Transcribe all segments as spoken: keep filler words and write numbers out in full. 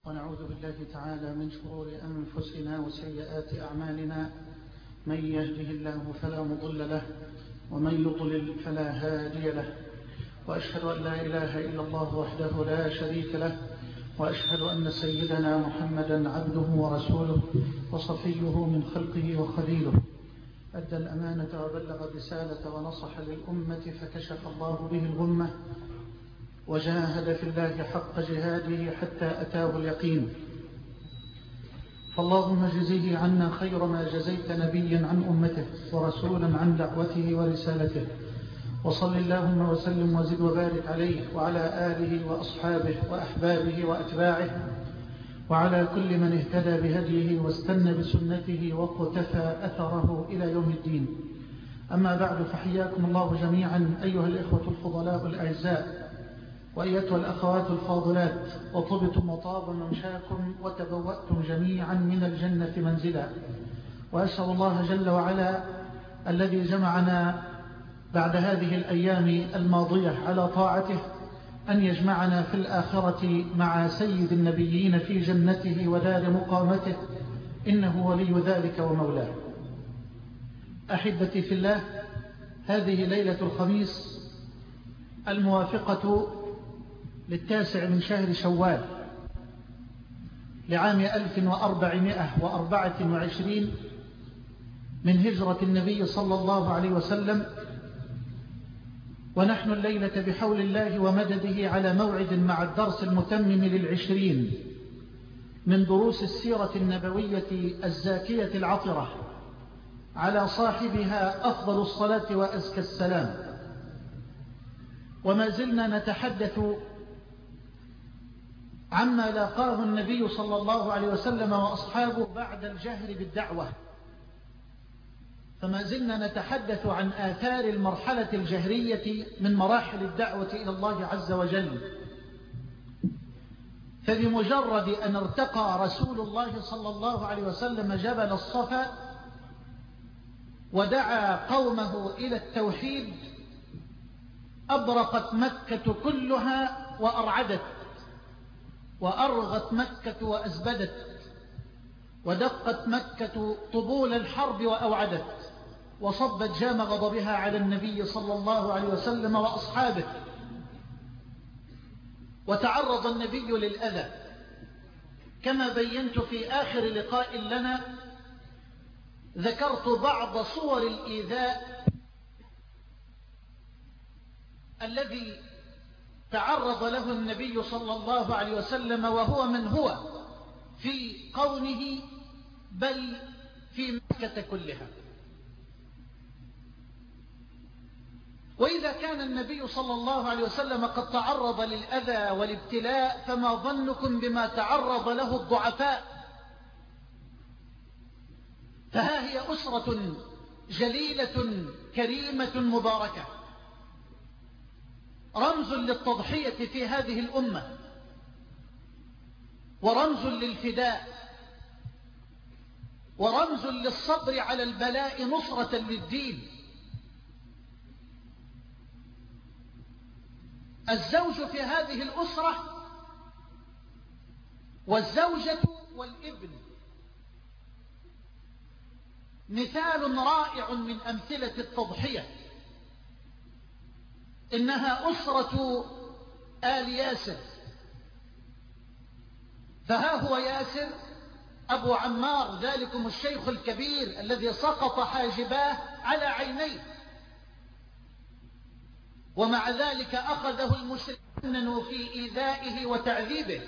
ونعوذ بالله تعالى من شرور أنفسنا وسيئات أعمالنا، من يهده الله فلا مضل له ومن يضلل فلا هادي له، وأشهد أن لا إله إلا الله وحده لا شريك له، وأشهد أن سيدنا محمدا عبده ورسوله وصفيه من خلقه وخليله، أدى الأمانة وبلغ الرسالة ونصح للأمة فكشف الله به الغمة، وجاهد في الله حق جهاده حتى أتاه اليقين. فاللهم جزيه عنا خير ما جزيت نبيا عن أمته ورسولا عن دعوته ورسالته، وصل اللهم وسلم وزد وبارك عليه وعلى آله وأصحابه وأحبابه وأتباعه وعلى كل من اهتدى بهديه واستنى بسنته واقتفى أثره إلى يوم الدين. أما بعد، فحياكم الله جميعا أيها الإخوة الفضلاء الأعزاء وأيتها الأخوات الفاضلات، وطبتم وطاب ممشاكم وتبوأتم جميعا من الجنة منزلا. وأسأل الله جل وعلا الذي جمعنا بعد هذه الأيام الماضية على طاعته أن يجمعنا في الآخرة مع سيد النبيين في جنته ودار مقامته، إنه ولي ذلك ومولاه. أحبتي في الله، هذه ليلة الخميس الموافقة للتاسع من شهر شوال لعام ألف وأربعمائة وأربعة وعشرين من هجرة النبي صلى الله عليه وسلم، ونحن الليلة بحول الله ومدده على موعد مع الدرس المتمم للعشرين من دروس السيرة النبوية الزاكية العطرة، على صاحبها أفضل الصلاة وأزكى السلام. وما زلنا نتحدث عما لاقاه النبي صلى الله عليه وسلم وأصحابه بعد الجهر بالدعوة، فما زلنا نتحدث عن آثار المرحلة الجهرية من مراحل الدعوة إلى الله عز وجل. فبمجرد أن ارتقى رسول الله صلى الله عليه وسلم جبل الصفا ودعا قومه إلى التوحيد، أبرقت مكة كلها وأرعدت، وأرغت مكة وأزبدت، ودقت مكة طبول الحرب وأوعدت، وصبت جام غضبها على النبي صلى الله عليه وسلم وأصحابه. وتعرض النبي للأذى كما بينت في آخر لقاء لنا. ذكرت بعض صور الإيذاء الذي تعرض له النبي صلى الله عليه وسلم وهو من هو في قومه بل في مكة كلها. وإذا كان النبي صلى الله عليه وسلم قد تعرض للأذى والابتلاء، فما ظنكم بما تعرض له الضعفاء؟ فها هي أسرة جليلة كريمة مباركة، رمز للتضحية في هذه الأمة، ورمز للفداء، ورمز للصبر على البلاء نصرة للدين. الزوج في هذه الأسرة والزوجة والابن مثال رائع من أمثلة التضحية. إنها أسرة آل ياسر، فها هو ياسر أبو عمار، ذلكم الشيخ الكبير الذي سقط حاجباه على عينيه، ومع ذلك أخذه المشركون في إيذائه وتعذيبه.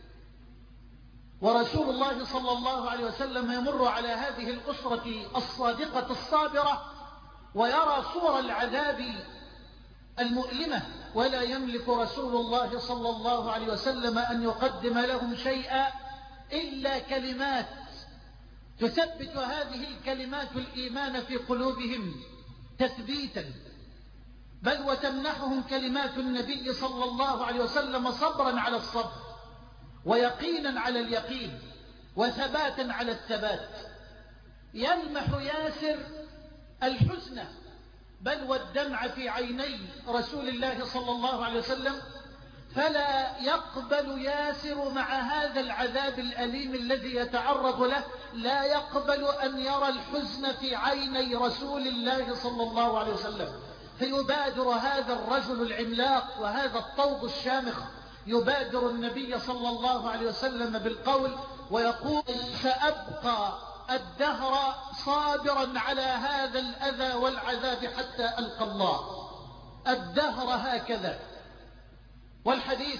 ورسول الله صلى الله عليه وسلم يمر على هذه الأسرة الصادقة الصابرة ويرى صور العذاب المؤلمة، ولا يملك رسول الله صلى الله عليه وسلم أن يقدم لهم شيئا إلا كلمات تثبت هذه الكلمات الإيمان في قلوبهم تثبيتا، بل وتمنحهم كلمات النبي صلى الله عليه وسلم صبرا على الصبر، ويقينا على اليقين، وثباتا على الثبات. يلمح ياسر الحزن بل والدمع في عيني رسول الله صلى الله عليه وسلم، فلا يقبل ياسر مع هذا العذاب الأليم الذي يتعرض له، لا يقبل أن يرى الحزن في عيني رسول الله صلى الله عليه وسلم. فيبادر هذا الرجل العملاق وهذا الطوب الشامخ يبادر النبي صلى الله عليه وسلم بالقول ويقول: سأبقى الدهر صابرا على هذا الأذى والعذاب حتى ألقى الله. الدهر هكذا. والحديث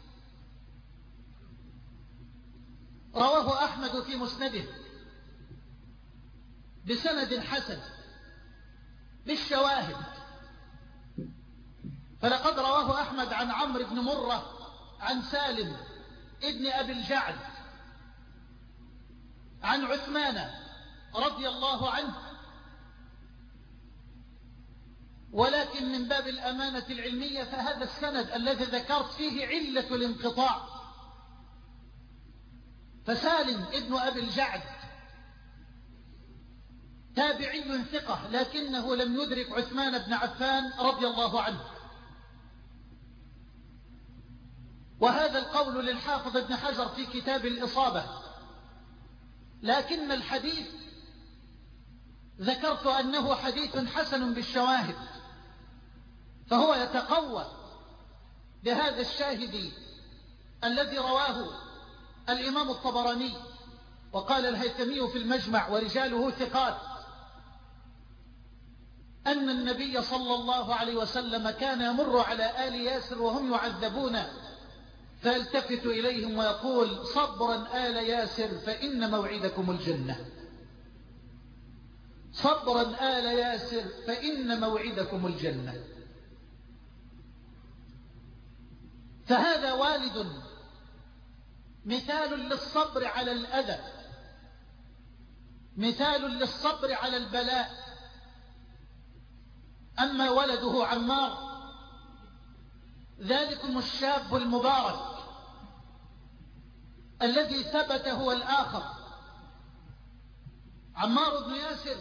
رواه أحمد في مسنده بسند حسن بالشواهد. فلقد رواه أحمد عن عمرو بن مرة عن سالم ابن أبي الجعد عن عثمان رضي الله عنه، ولكن من باب الأمانة العلمية فهذا السند الذي ذكرت فيه علة الانقطاع. فسالم ابن أبي الجعد تابعي ثقة، لكنه لم يدرك عثمان بن عفان رضي الله عنه. وهذا القول للحافظ ابن حجر في كتاب الإصابة، لكن الحديث ذكرت أنه حديث حسن بالشواهد، فهو يتقوى بهذا الشاهد الذي رواه الإمام الطبراني. وقال الهيثمي في المجمع ورجاله ثقات أن النبي صلى الله عليه وسلم كان يمر على آل ياسر وهم يعذبون فيلتفت إليهم ويقول: صبرا آل ياسر فإن موعدكم الجنة. صبرا آل ياسر فإن موعدكم الجنة. فهذا والد مثال للصبر على الأذى، مثال للصبر على البلاء. أما ولده عمار ذلكم الشاب المبارك الذي ثبت هو الآخر، عمار بن ياسر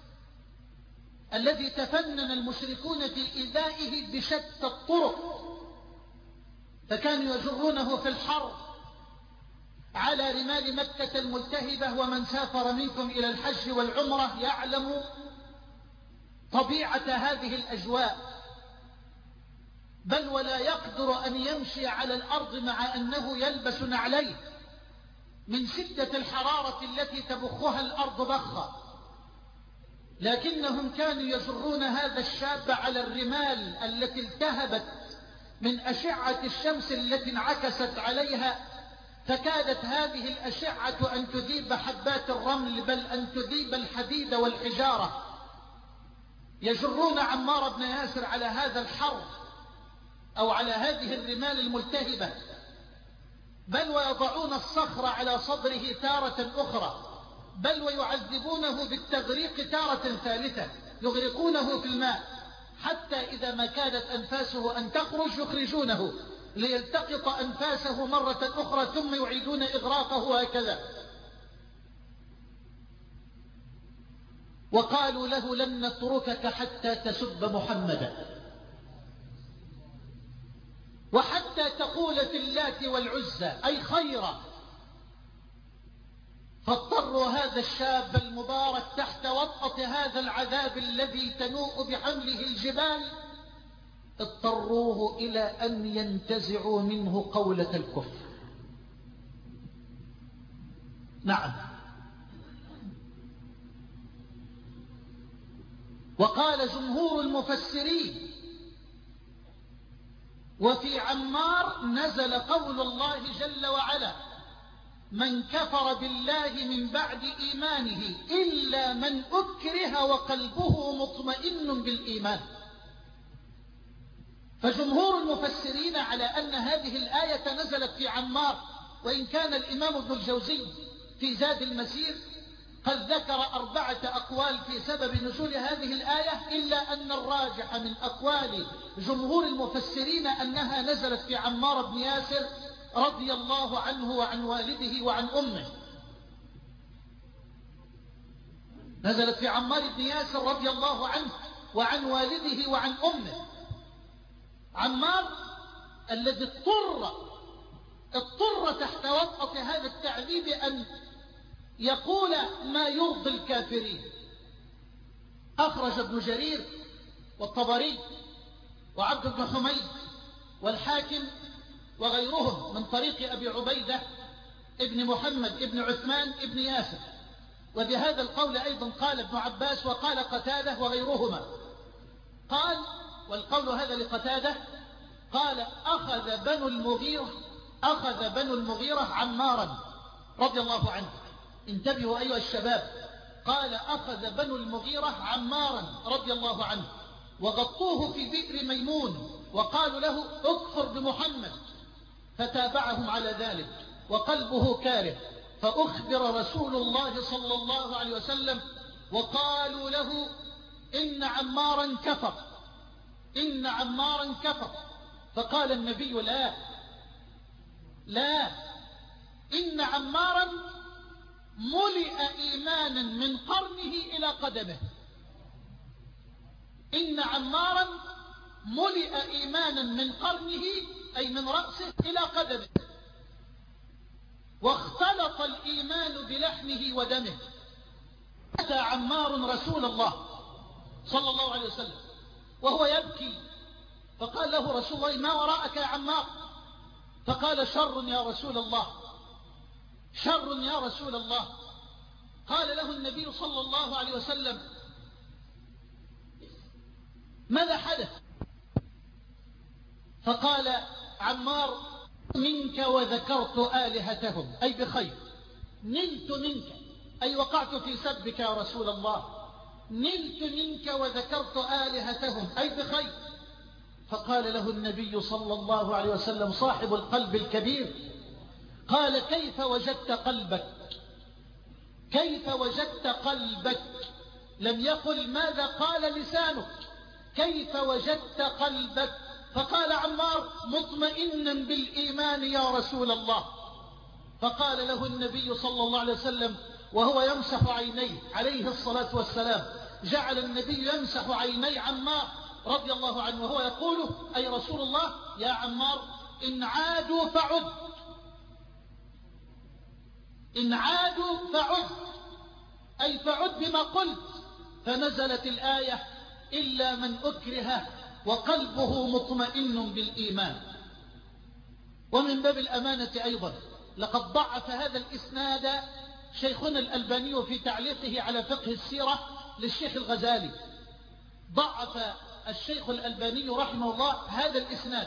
الذي تفنن المشركون في إيذائه بشتى الطرق، فكانوا يجرونه في الحرب على رمال مكة الملتهبة. ومن سافر منكم إلى الحج والعمرة يعلم طبيعة هذه الأجواء، بل ولا يقدر أن يمشي على الأرض مع أنه يلبس نعليه من شدة الحرارة التي تبخها الأرض بخا. لكنهم كانوا يجرون هذا الشاب على الرمال التي التهبت من أشعة الشمس التي انعكست عليها، فكادت هذه الأشعة أن تذيب حبات الرمل، بل أن تذيب الحديد والحجارة. يجرون عمار بن ياسر على هذا الحر أو على هذه الرمال الملتهبة، بل ويضعون الصخر على صدره تارة أخرى، بل ويعذبونه بالتغريق تارة ثالثة، يغرقونه في الماء حتى إذا ما كادت أنفاسه أن تخرج يخرجونه ليلتقط أنفاسه مرة أخرى ثم يعيدون إغراقه هكذا. وقالوا له: لن نتركك حتى تسب محمدا وحتى تقول في اللات والعزى أي خيرا. فاضطروا هذا الشاب المبارك تحت وطأة هذا العذاب الذي تنوء بحمله الجبال، اضطروه إلى أن ينتزعوا منه قولة الكفر. نعم. وقال جمهور المفسرين: وفي عمار نزل قول الله جل وعلا: من كفر بالله من بعد إيمانه إلا من أكره وقلبه مطمئن بالإيمان. فجمهور المفسرين على أن هذه الآية نزلت في عمار، وإن كان الإمام ابن الجوزي في زاد المسير قد ذكر أربعة أقوال في سبب نزول هذه الآية، إلا أن الراجح من أقوال جمهور المفسرين أنها نزلت في عمار بن ياسر رضي الله عنه وعن والده وعن أمه. نزلت في عمار بن ياسر رضي الله عنه وعن والده وعن أمه. عمار الذي اضطر اضطر تحت وطأة هذا التعذيب أن يقول ما يرضي الكافرين. أخرج ابن جرير والطبري وعبد بن حميد والحاكم وغيرهم من طريق أبي عبيدة ابن محمد ابن عثمان ابن ياسر. وبهذا القول أيضا قال ابن عباس وقال قتادة وغيرهما. قال، والقول هذا لقتادة، قال أخذ بنو المغيرة أخذ بنو المغيرة عمارا رضي الله عنه. انتبهوا أيها الشباب. قال أخذ بنو المغيرة عمارا رضي الله عنه وغطوه في بئر ميمون وقالوا له اكفر بمحمد، فتابعهم على ذلك وقلبه كاره. فأخبر رسول الله صلى الله عليه وسلم وقالوا له إن عمارا كفر إن عمارا كفر. فقال النبي لا لا إن عمارا ملئ إيمانا من قرنه إلى قدمه إن عمارا ملئ إيمانا من قرنه أي من رأسه إلى قدمه، واختلط الإيمان بلحمه ودمه. أتى عمار رسول الله صلى الله عليه وسلم وهو يبكي، فقال له رسول الله ما وراءك يا عمار؟ فقال شر يا رسول الله شر يا رسول الله. قال له النبي صلى الله عليه وسلم ماذا حدث؟ فقال عمار منك وذكرت آلهتهم أي بخير، نلت منك أي وقعت في سبك يا رسول الله، نلت منك وذكرت آلهتهم أي بخير. فقال له النبي صلى الله عليه وسلم صاحب القلب الكبير، قال كيف وجدت قلبك كيف وجدت قلبك لم يقل ماذا قال لسانك، كيف وجدت قلبك؟ فقال عمار مطمئنا بالإيمان يا رسول الله. فقال له النبي صلى الله عليه وسلم وهو يمسح عينيه عليه الصلاة والسلام، جعل النبي يمسح عيني عمار رضي الله عنه وهو يقول أي رسول الله يا عمار إن عادوا فعد إن عادوا فعد أي فعد بما قلت. فنزلت الآية إلا من أكره وقلبه مطمئن بالإيمان. ومن باب الأمانة أيضا لقد ضعف هذا الإسناد شيخنا الألباني في تعليقه على فقه السيرة للشيخ الغزالي. ضعف الشيخ الألباني رحمه الله هذا الإسناد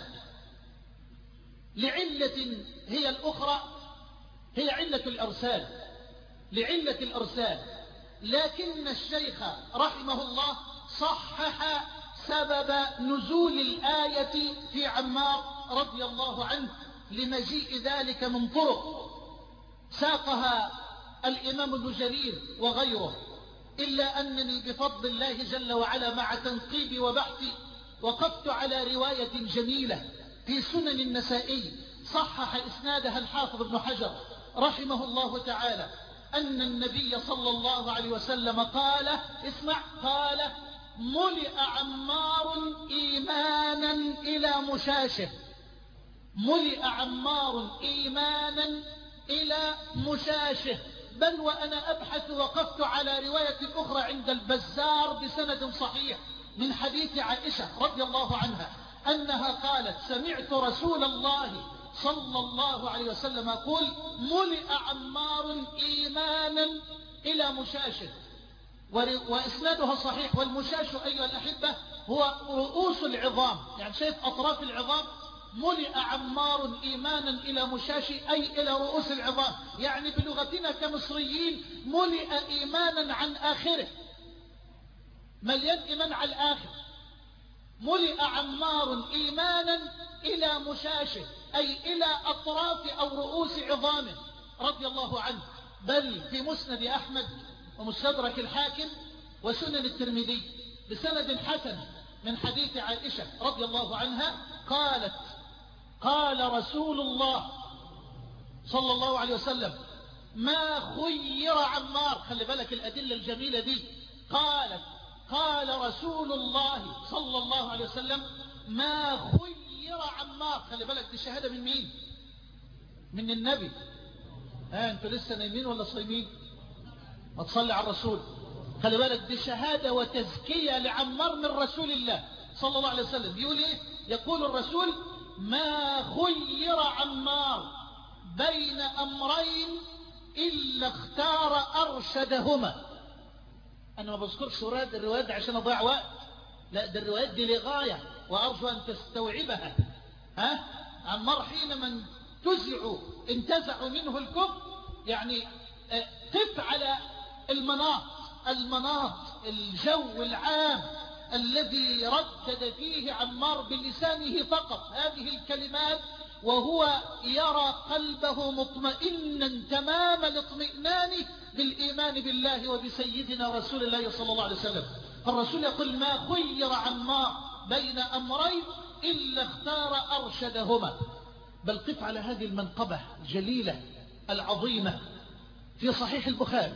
لعلة هي الأخرى، هي علة الأرسال لعلة الأرسال لكن الشيخ رحمه الله صحح سبب نزول الآية في عمار رضي الله عنه لمجيء ذلك من طرق ساقها الإمام ابن جرير وغيره، إلا أنني بفضل الله جل وعلا مع تنقيبي وبحثي وقفت على رواية جميلة في سنن النسائي صحح إسنادها الحافظ ابن حجر رحمه الله تعالى أن النبي صلى الله عليه وسلم قال اسمع قال ملئ عمار إيمانا إلى مشاشه ملئ عمار إيمانا إلى مشاشه. بل وأنا أبحث وقفت على رواية أخرى عند البزار بسند صحيح من حديث عائشة رضي الله عنها أنها قالت سمعت رسول الله صلى الله عليه وسلم يقول ملئ عمار إيمانا إلى مشاشه، وإسنادها صحيح. والمشاش أيها الأحبة هو رؤوس العظام، يعني شايف أطراف العظام. ملئ عمار إيمانا إلى مشاشي أي إلى رؤوس العظام، يعني بلغتنا كمصريين ملئ إيمانا عن آخره، مليان إيمان على الآخر. ملئ عمار إيمانا إلى مشاشه أي إلى أطراف أو رؤوس عظامه رضي الله عنه. بل في مسند أحمد ومستدرك الحاكم وسنن الترمذي بسند حسن من حديث عائشة رضي الله عنها قالت قال رسول الله صلى الله عليه وسلم ما خير عمار. خلي بالك الأدلة الجميلة دي. قالت قال رسول الله صلى الله عليه وسلم ما خير عمار. خلي بالك دي شهادة من مين؟ من النبي. ها انتوا لسه نايمين ولا صايمين؟ ما تصلي على الرسول. خلي بالك دي شهادة وتزكية لعمار من رسول الله صلى الله عليه وسلم. بيقول ايه؟ يقول الرسول: ما خير عمار بين أمرين إلا اختار أرشدهما. أنا ما بذكرش الروايات دي عشان أضيع وقت، لا ده الروايات دي لغاية وأرجو أن تستوعبها. ها؟ عمار حينما انتزعوا انتزعوا منه الكفر، يعني قف على المناط المناط الجو العام الذي ردد فيه عمار بلسانه فقط هذه الكلمات، وهو يرى قلبه مطمئنا تمام الاطمئنان بالإيمان بالله وبسيدنا رسول الله صلى الله عليه وسلم. الرسول يقول: ما خير عمار بين أمرين إلا اختار أرشدهما. بل قف على هذه المنقبة الجليلة العظيمة في صحيح البخاري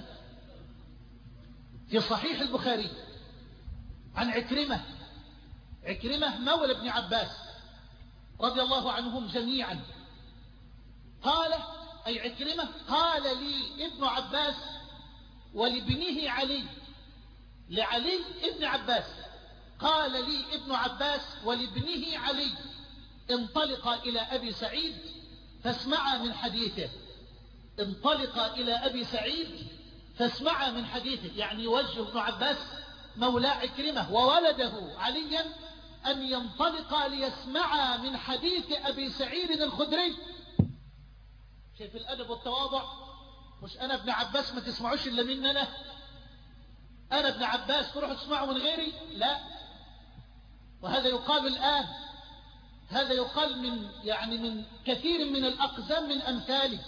في صحيح البخاري عن عكرمة عكرمة مولى ابن عباس رضي الله عنهم جميعا. قال أي عكرمة قال لي ابن عباس ولابنه علي لعلي ابن عباس قال لي ابن عباس ولابنه علي: انطلق إلى أبي سعيد فاسمع من حديثه. انطلق إلى أبي سعيد فاسمع من حديثه، يعني يوجه ابن عباس مولى عكرمة وولده عليا أن ينطلق ليسمع من حديث أبي سعيد الخدري. شايف الأدب والتواضع؟ مش أنا ابن عباس ما تسمعوش إلا مني أنا أنا ابن عباس تروحوا تسمعوا من غيري؟ لا. وهذا يقال الآن، هذا يقال من يعني من كثير من الأقزام من أمثاله.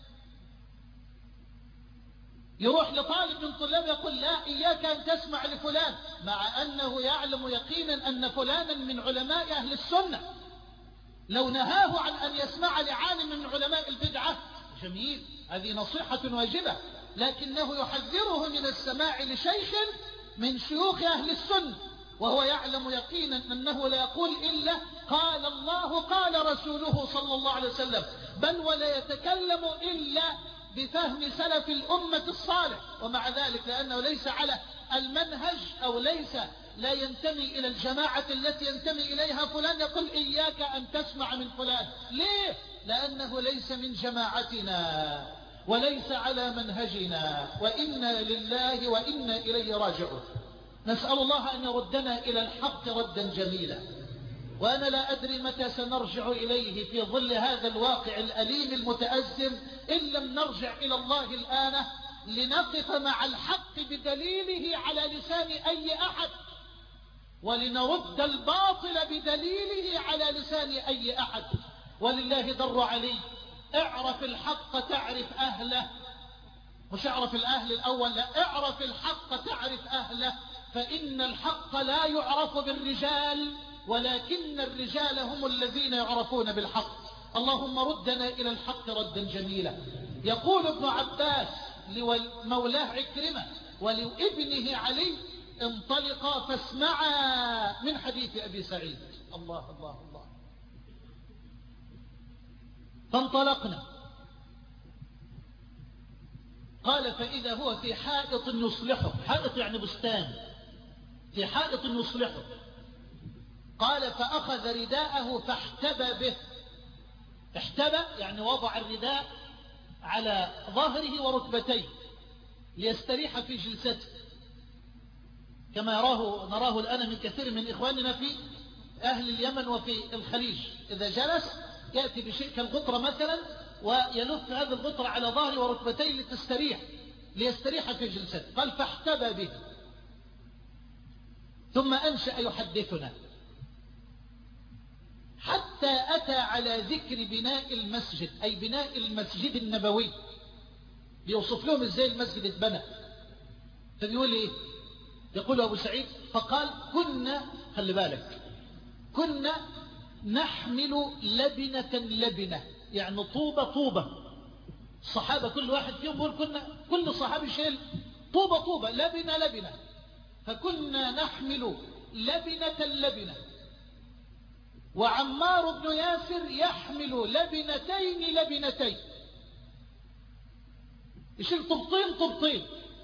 يروح لطالب من طلاب يقول: لا، إياك أن تسمع لفلان، مع أنه يعلم يقينا أن فلانا من علماء أهل السنة. لو نهاه عن أن يسمع لعالم من علماء البدعة جميل، هذه نصيحة واجبة، لكنه يحذره من السماع لشيخ من شيوخ أهل السنة وهو يعلم يقينا أنه لا يقول إلا قال الله قال رسوله صلى الله عليه وسلم، بل ولا يتكلم إلا بفهم سلف الأمة الصالح. ومع ذلك لأنه ليس على المنهج أو ليس لا ينتمي إلى الجماعة التي ينتمي إليها فلان، يقول: إياك أن تسمع من فلان. ليه؟ لأنه ليس من جماعتنا وليس على منهجنا، وإنا لله وإنا إليه راجعون. نسأل الله أن يردنا إلى الحق ردا جميلا. وأنا لا أدري متى سنرجع إليه في ظل هذا الواقع الأليم المتأزم، إن لم نرجع إلى الله الآن لنقف مع الحق بدليله على لسان أي أحد، ولنرد الباطل بدليله على لسان أي أحد. ولله در علي: اعرف الحق تعرف أهله، مش اعرف الأهل الأول، لا، اعرف الحق تعرف أهله، فإن الحق لا يعرف بالرجال ولكن الرجال هم الذين يعرفون بالحق. اللهم ردنا إلى الحق ردا جميلا. يقول ابن عباس لمولاه عكرمة ولابنه علي: انطلقا فاسمعا من حديث أبي سعيد. الله الله الله. فانطلقنا. قال: فإذا هو في حائط يصلحه، حائط يعني بستان، في حائط يصلحه. قال: فأخذ رداءه فاحتبى به. احتبى يعني وضع الرداء على ظهره وركبتيه ليستريح في جلسته، كما يراه نراه الآن من كثير من إخواننا في أهل اليمن وفي الخليج. إذا جلس يأتي بشيء كالغطرة مثلا ويلف هذا الغطرة على ظهره وركبتيه لتستريح ليستريح في جلسته. قال: فاحتبى به. ثم أنشأ يحدثنا حتى أتى على ذكر بناء المسجد، أي بناء المسجد النبوي. بيوصف لهم إزاي المسجد اتبنى. فبيقول إيه؟ يقول أبو سعيد: فقال: كنا، خلي بالك، كنا نحمل لبنة لبنة، يعني طوبة طوبة. الصحابة كل واحد فيهم يقول كنا، كل صحابي شيل طوبة طوبة، لبنة لبنة. فكنا نحمل لبنة لبنة وعمار بن ياسر يحمل لبنتين لبنتين، يشيل طبطين طبطين.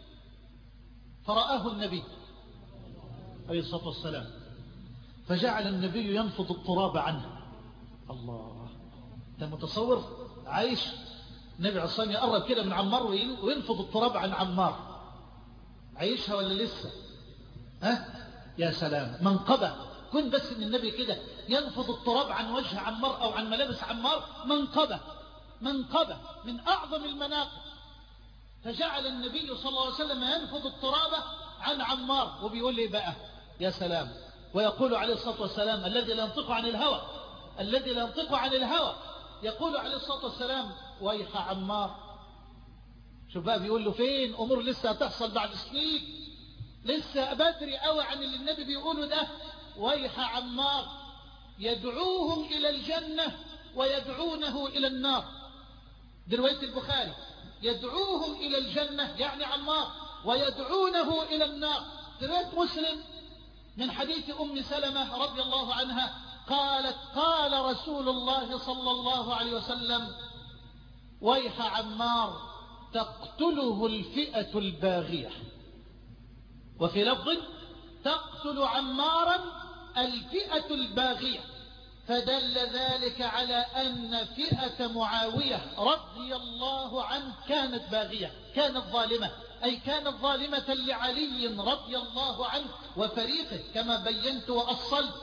فرآه النبي عليه الصلاة والسلام فجعل النبي ينفض التراب عنه. الله، انت متصور عايش النبي عليه الصلاة والسلام يقرب كده من عمار وينفض التراب عن عمار؟ عايشها ولا لسه؟ ها يا سلام، منقبة. كن بس ان النبي كده ينفض التراب عن وجه عمار او عن ملابس عمار، منقبة منقبة من اعظم المناقب. فجعل النبي صلى الله عليه وسلم ينفض التراب عن عمار، وبيقول لي بقى يا سلام، ويقول عليه الصلاة والسلام الذي لا ينطق عن الهوى، الذي لا ينطق عن الهوى، يقول عليه الصلاة والسلام ويح عمار. شوف بقى بيقول له فين امور لسه هتحصل بعد سنين، لسه بدري قوي عن اللي النبي بيقوله ده. ويح عمار، يدعوهم الى الجنة ويدعونه الى النار. دي رواية البخاري، يدعوهم الى الجنة يعني عمار، ويدعونه الى النار. دي رواية مسلم من حديث ام سلمة رضي الله عنها قالت قال رسول الله صلى الله عليه وسلم ويح عمار تقتله الفئة الباغية، وفي لفظ تقتل عمارا الفئة الباغية. فدل ذلك على أن فئة معاوية رضي الله عنه كانت باغية، كانت ظالمة، أي كانت ظالمة لعلي رضي الله عنه وفريقه كما بينت وأصلت.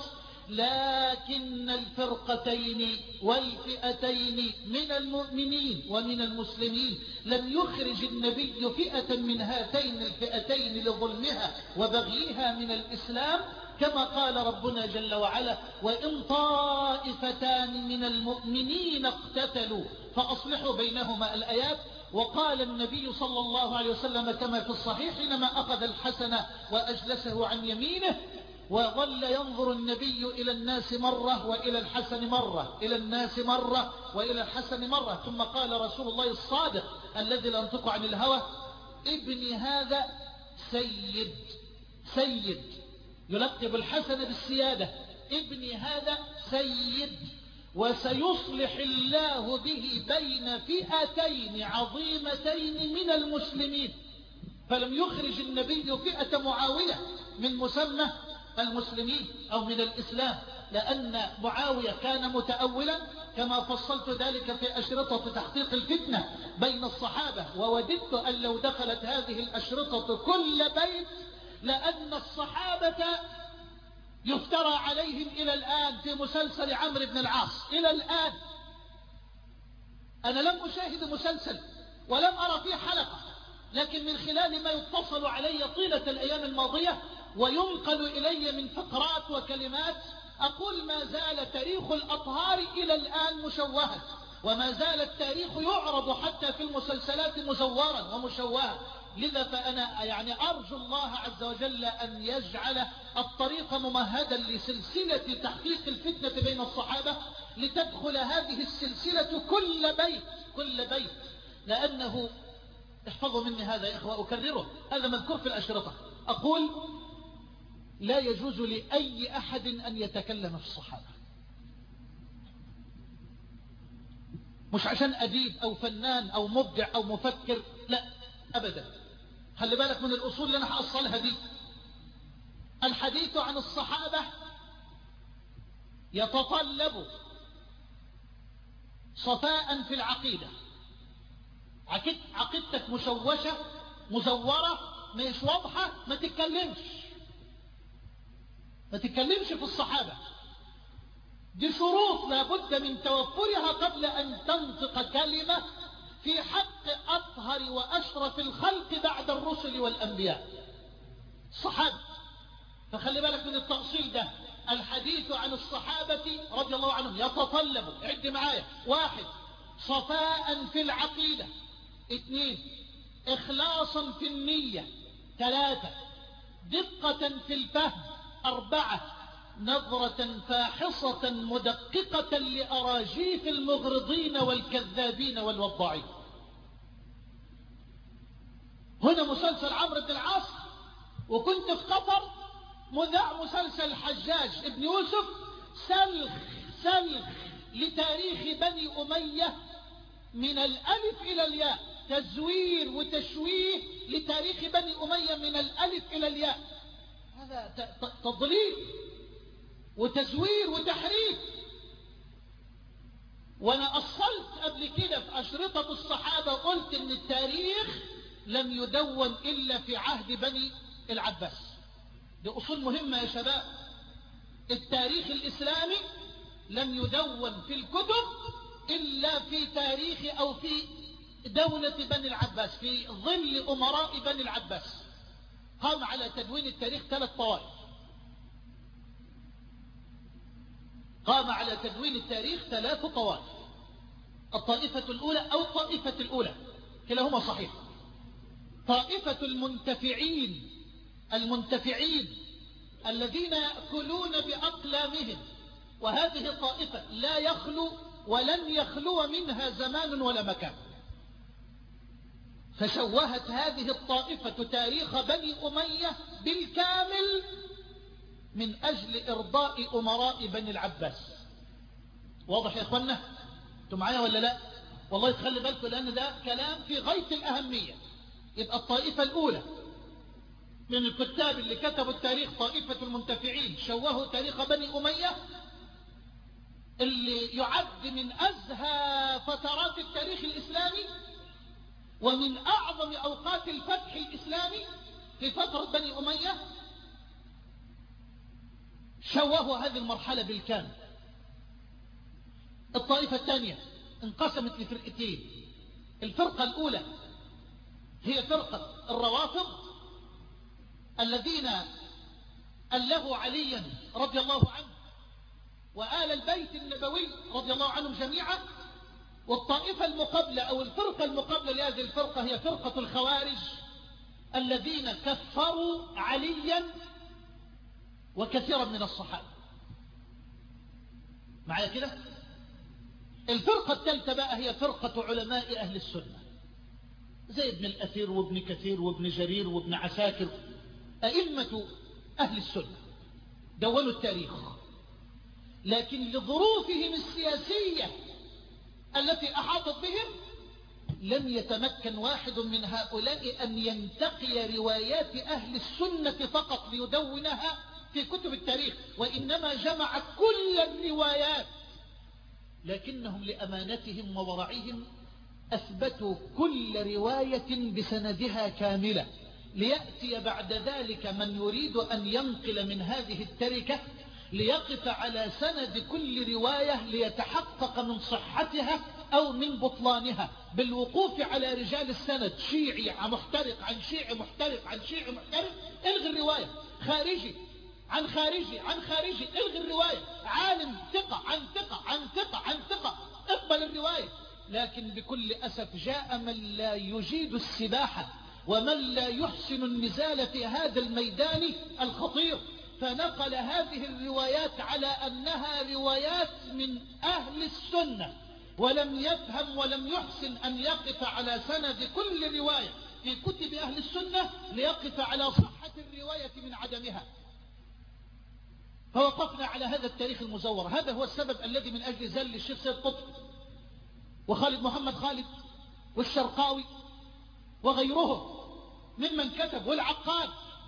لكن الفرقتين والفئتين من المؤمنين ومن المسلمين لم يخرج النبي فئة من هاتين الفئتين لظلمها وبغيها من الإسلام، كما قال ربنا جل وعلا وإن طائفتان من المؤمنين اقتتلوا فأصلحوا بينهما الآيات. وقال النبي صلى الله عليه وسلم كما في الصحيح حينما أخذ الحسن وأجلسه عن يمينه وظل ينظر النبي إلى الناس مرة وإلى الحسن مرة، إلى الناس مرة وإلى الحسن مرة، ثم قال رسول الله الصادق الذي لا ينطق عن الهوى ابني هذا سيد، سيد يلقب الحسن بالسيادة، ابني هذا سيد وسيصلح الله به بين فئتين عظيمتين من المسلمين. فلم يخرج النبي فئة معاوية من مسمى المسلمين أو من الإسلام، لأن معاوية كان متأولا كما فصلت ذلك في أشرطة تحقيق الفتنة بين الصحابة. ووددت أن لو دخلت هذه الأشرطة كل بيت لأن الصحابة يفترى عليهم إلى الآن في مسلسل عمرو بن العاص. إلى الآن أنا لم أشاهد مسلسل ولم أرى فيه حلقة، لكن من خلال ما يتصل علي طيلة الأيام الماضية وينقل إلي من فقرات وكلمات أقول ما زال تاريخ الأطهار إلى الآن مشوها، وما زال التاريخ يعرض حتى في المسلسلات مزورا ومشوها. لذا فأنا يعني أرجو الله عز وجل أن يجعل الطريق ممهدا لسلسلة تحقيق الفتنة بين الصحابة، لتدخل هذه السلسلة كل بيت كل بيت، لأنه احفظوا مني هذا يا إخوة أكرره، هذا مذكور في الأشرطة. أقول لا يجوز لأي أحد أن يتكلم في الصحابة، مش عشان أديب أو فنان أو مبدع أو مفكر، لا أبدا. خلي بالك من الأصول اللي أنا هأصلها دي. الحديث عن الصحابة يتطلب صفاء في العقيدة. عقيدتك مشوشة مزورة مش واضحة ما تتكلمش ما تتكلمش في الصحابة. دي شروط لابد من توفرها قبل أن تنطق كلمة في حق أطهر وأشرف الخلق بعد الرسل والأنبياء، الصحابة. فخلي بالك من التأصيل ده. الحديث عن الصحابة رضي الله عنهم يتطلب، عد معايا، واحد صفاء في العقيدة، اثنين إخلاصا في النية، ثلاثة دقة في الفهم، أربعة نظرة فاحصة مدققة لأراجيف المغرضين والكذابين والوضاعين. هنا مسلسل عمرو بن العاص، وكنت في قطر مذاع مسلسل الحجاج ابن يوسف سلخ سلخ لتاريخ بني أمية من الألف إلى الياء، تزوير وتشويه لتاريخ بني أمية من الألف إلى الياء. هذا تضليل وتزوير وتحريف. وانا اصلت قبل كده في اشرطة الصحابة قلت ان التاريخ لم يدون الا في عهد بني العباس. دي اصول مهمة يا شباب. التاريخ الاسلامي لم يدون في الكتب الا في تاريخ او في دولة بني العباس، في ظل امراء بني العباس. قام على تدوين التاريخ ثلاث طوائف. قام على تدوين التاريخ ثلاث طوائف. الطائفة الأولى أو الطائفة الأولى كلاهما صحيح، طائفة المنتفعين المنتفعين الذين يأكلون بأقلامهم، وهذه الطائفة لا يخلو ولن يخلو منها زمان ولا مكان. فشوهت هذه الطائفة تاريخ بني أمية بالكامل من أجل إرضاء أمراء بني العباس. واضح يا أخوانا؟ أنتم معايا ولا لا؟ والله تخلي بالكم لأن ده كلام في غاية الأهمية. يبقى الطائفة الأولى من الكتاب اللي كتبوا التاريخ طائفة المنتفعين، شوهوا تاريخ بني أمية اللي يعد من أزهى فترات التاريخ الإسلامي ومن أعظم أوقات الفتح الإسلامي في فترة بني أمية. شوهوا هذه المرحلة بالكامل. الطائفة الثانية انقسمت لفرقتين. الفرقة الأولى هي فرقة الروافض الذين ألهوا عليا رضي الله عنه وآل البيت النبوي رضي الله عنهم جميعا. والطائفة المقابلة أو الفرقة المقابلة لهذه الفرقة هي فرقة الخوارج الذين كفروا عليا وكثيرا من الصحابة. معايا كده؟ الفرقة الثالثة بقى هي فرقة علماء أهل السنة زي ابن الأثير وابن كثير وابن جرير وابن عساكر، أئمة أهل السنة دونوا التاريخ، لكن لظروفهم السياسية التي أحاطت بهم لم يتمكن واحد من هؤلاء أن ينتقي روايات أهل السنة فقط ليدونها في كتب التاريخ، وإنما جمع كل الروايات، لكنهم لأمانتهم وورعهم أثبتوا كل رواية بسندها كاملة، ليأتي بعد ذلك من يريد أن ينقل من هذه التركة ليقف على سند كل رواية ليتحقق من صحتها أو من بطلانها بالوقوف على رجال السند. شيعي محترق عن شيعي محترق عن شيعي محترق، الغي الرواية. خارجي عن خارجي عن خارجي، الغي الرواية. عالم ثقة عن ثقة عن ثقة عن ثقة، اقبل الرواية. لكن بكل أسف جاء من لا يجيد السباحة ومن لا يحسن النزال في هذا الميدان الخطير، فنقل هذه الروايات على أنها روايات من أهل السنة، ولم يفهم ولم يحسن أن يقف على سند كل رواية في كتب أهل السنة ليقف على صحة الرواية من عدمها. فوقفنا على هذا التاريخ المزور. هذا هو السبب الذي من أجل زل الشيخ سيد قطب وخالد محمد خالد والشرقاوي وغيرهم ممن كتب والعقاد.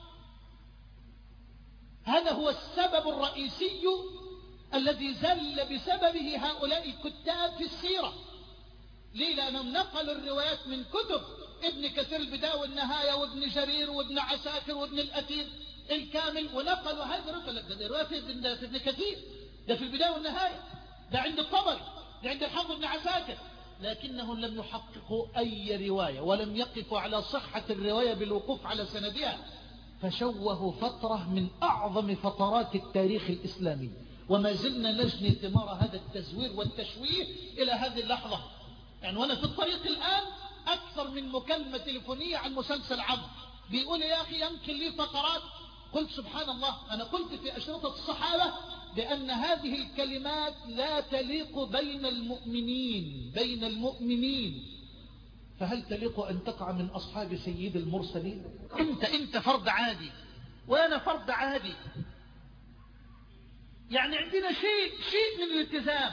هذا هو السبب الرئيسي الذي زل بسببه هؤلاء الكتاب في السيرة. ليه؟ لأنهم نقلوا الروايات من كتب ابن كثير البداية والنهاية وابن جرير وابن عساكر وابن الأثير الكامل، ونقلوا هذه الرواية في ابن كثير، ده في البداية والنهاية، ده عند الطبري، ده عند الحافظ ابن عساكر، لكنهم لم يحققوا أي رواية ولم يقفوا على صحة الرواية بالوقوف على سندها، فشوهوا فترة من أعظم فترات التاريخ الإسلامي، وما زلنا نجني ثمار هذا التزوير والتشويه إلى هذه اللحظة. يعني وأنا في الطريق الآن أكثر من مكالمة تليفونية عن مسلسل عمرو، بيقول يا أخي يمكن لي فقرات. قلت سبحان الله، أنا قلت في أشرطة الصحابة بأن هذه الكلمات لا تليق بين المؤمنين بين المؤمنين فهل تليق أن تقع من أصحاب سيد المرسلين؟ أنت أنت فرد عادي وأنا فرد عادي، يعني عندنا شيء شيء من الالتزام.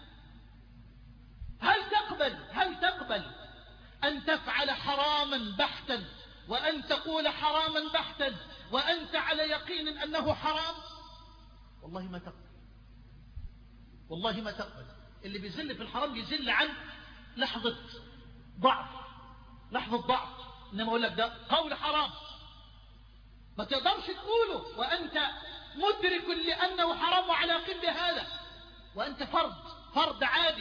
هل تقبل هل تقبل أن تفعل حراما بحتا وأن تقول حراما بحتا وأنت على يقين أنه حرام؟ والله ما تقبل، والله ما تقبل. اللي بيزل في الحرام بيزل عن لحظة ضعف، لحظة ضعف. إنما أقول لك ده قول حرام ما تقدرش تقوله وأنت مدرك لأنه حرام وعلى يقين بهذا، وأنت فرد فرد عادي.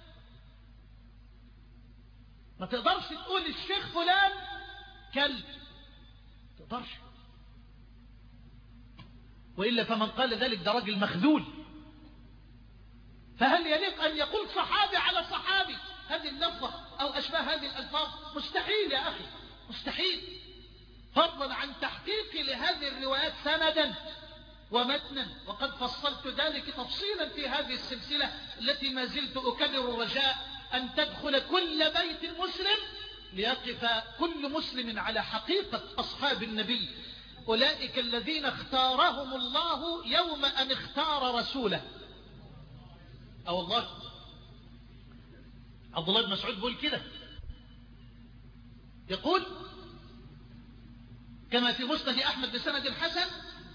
ما تقدرش تقول الشيخ فلان كلب، ما تقدرش، وإلا فمن قال ذلك ده راجل مخذول. فهل يليق أن يقول صحابي على صحابي هذه اللفظة أو أشباه هذه الألفاظ؟ مستحيل يا أخي، مستحيل. فضلا عن تحقيق لهذه الروايات سندا ومتنا، وقد فصلت ذلك تفصيلا في هذه السلسلة التي ما زلت أكرر الرجاء أن تدخل كل بيت مسلم ليقف كل مسلم على حقيقة أصحاب النبي، أولئك الذين اختارهم الله يوم أن اختار رسوله. أو الله عبد الله بن مسعود بيقول كده، يقول كما في مسند أحمد بسند حسن: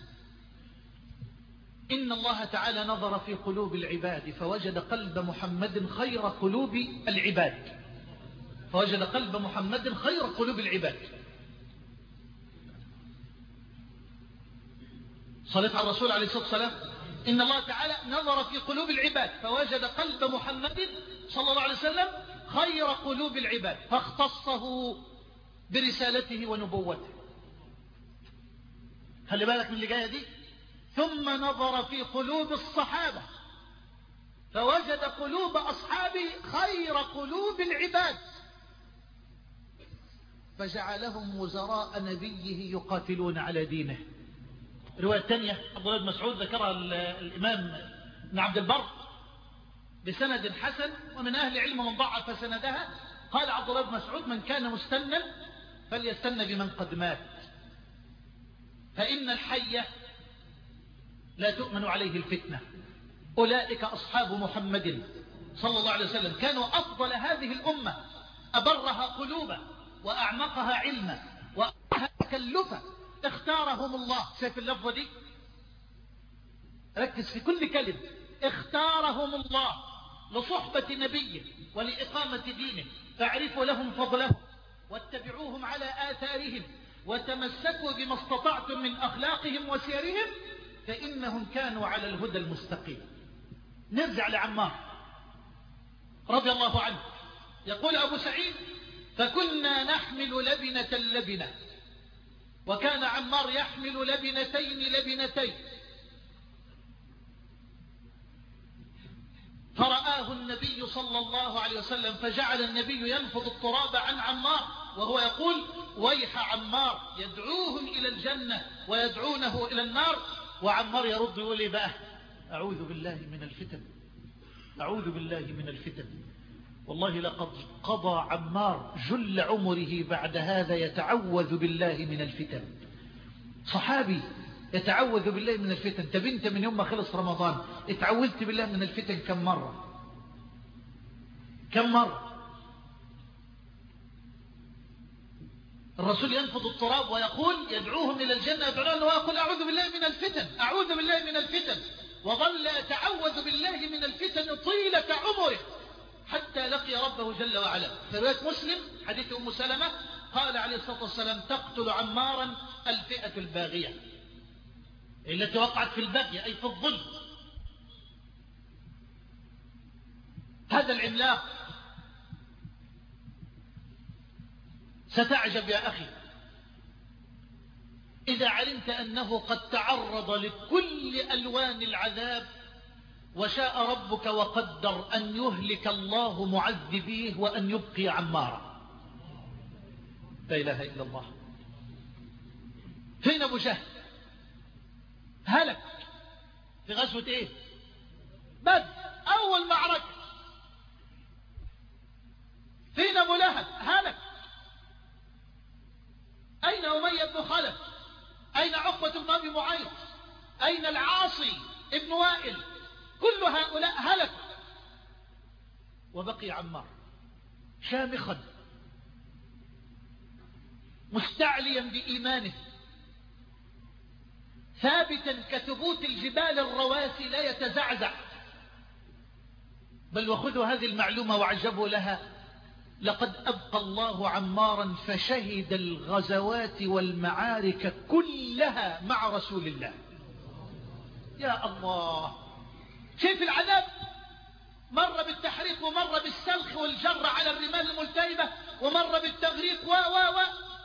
إن الله تعالى نظر في قلوب العباد فوجد قلب محمد خير قلوب العباد، فوجد قلب محمد خير قلوب العباد. صليت على الرسول عليه الصلاة والسلام. إن الله تعالى نظر في قلوب العباد فوجد قلب محمد صلى الله عليه وسلم خير قلوب العباد فاختصه برسالته ونبوته. خلي بالك من اللي جاية دي. ثم نظر في قلوب الصحابة فوجد قلوب أصحابه خير قلوب العباد فجعلهم وزراء نبيه يقاتلون على دينه. الرواية الثانية عبد الله بن مسعود ذكرها الإمام ابن عبد البر بسند حسن، ومن أهل العلم من ضعف سندها. قال عبد الله بن مسعود: من كان مستنا فليستن بمن قد مات، فإن الحي لا تؤمن عليه الفتنة. أولئك أصحاب محمد صلى الله عليه وسلم كانوا أفضل هذه الأمة، أبرها قلوبا وأعمقها علما وأعمقها تكلفا. اختارهم الله. شايف اللفظة دي؟ ركز في كل كلمة. اختارهم الله لصحبة نبيه ولإقامة دينه، فاعرفوا لهم فضلهم واتبعوهم على آثارهم وتمسكوا بما استطعتم من أخلاقهم وسيرهم فإنهم كانوا على الهدى المستقيم. نرجع لعمار رضي الله عنه. يقول أبو سعيد: فكنا نحمل لبنة لبنة، وكان عمار يحمل لبنتين لبنتين، فرآه النبي صلى الله عليه وسلم فجعل النبي ينفض التراب عن عمار وهو يقول: ويح عمار، يدعوهم إلى الجنة ويدعونه إلى النار. وعمار يرد يقول إيه بقى؟ أعوذ بالله من الفتن، أعوذ بالله من الفتن. والله لقد قضى عمار جل عمره بعد هذا يتعوذ بالله من الفتن. صحابي يتعوذ بالله من الفتن. طب انت من يوم ما خلص رمضان اتعوذت بالله من الفتن كم مرة؟ كم مرة؟ الرسول ينفض التراب ويقول يدعوهم إلى الجنة يدعون ويقول أعوذ بالله من الفتن، أعوذ بالله من الفتن، وظل يتعوذ بالله من الفتن طيلة عمره حتى لقي ربه جل وعلا. في رواية مسلم حديث أم سلمة قال عليه الصلاة والسلام: تقتل عمارا الفئة الباغية، التي وقعت في البغي أي في الظلم. هذا العملاق ستعجب يا أخي إذا علمت أنه قد تعرض لكل ألوان العذاب وشاء ربك وقدر أن يهلك الله معذبيه وأن يبقي عمارا. لا إله إلا الله. فين أبو جهل؟ هلك في غزوة إيه؟ بدر، أول معركة. فين أبو لهب؟ هلك. أين أمية بن خلف؟ أين عقبة بن أبي معيط؟ أين العاصي ابن وائل، كل هؤلاء هلكوا وبقي عمار شامخا مستعليا بإيمانه ثابتا كثبوت الجبال الرواسي لا يتزعزع. بل وخذوا هذه المعلومة وعجبوا لها، لقد أبقى الله عمارا فشهد الغزوات والمعارك كلها مع رسول الله. يا الله، شايف العذاب؟ مر بالتحريق ومر بالسلخ والجر على الرمال الملتهبة ومر بالتغريق و و و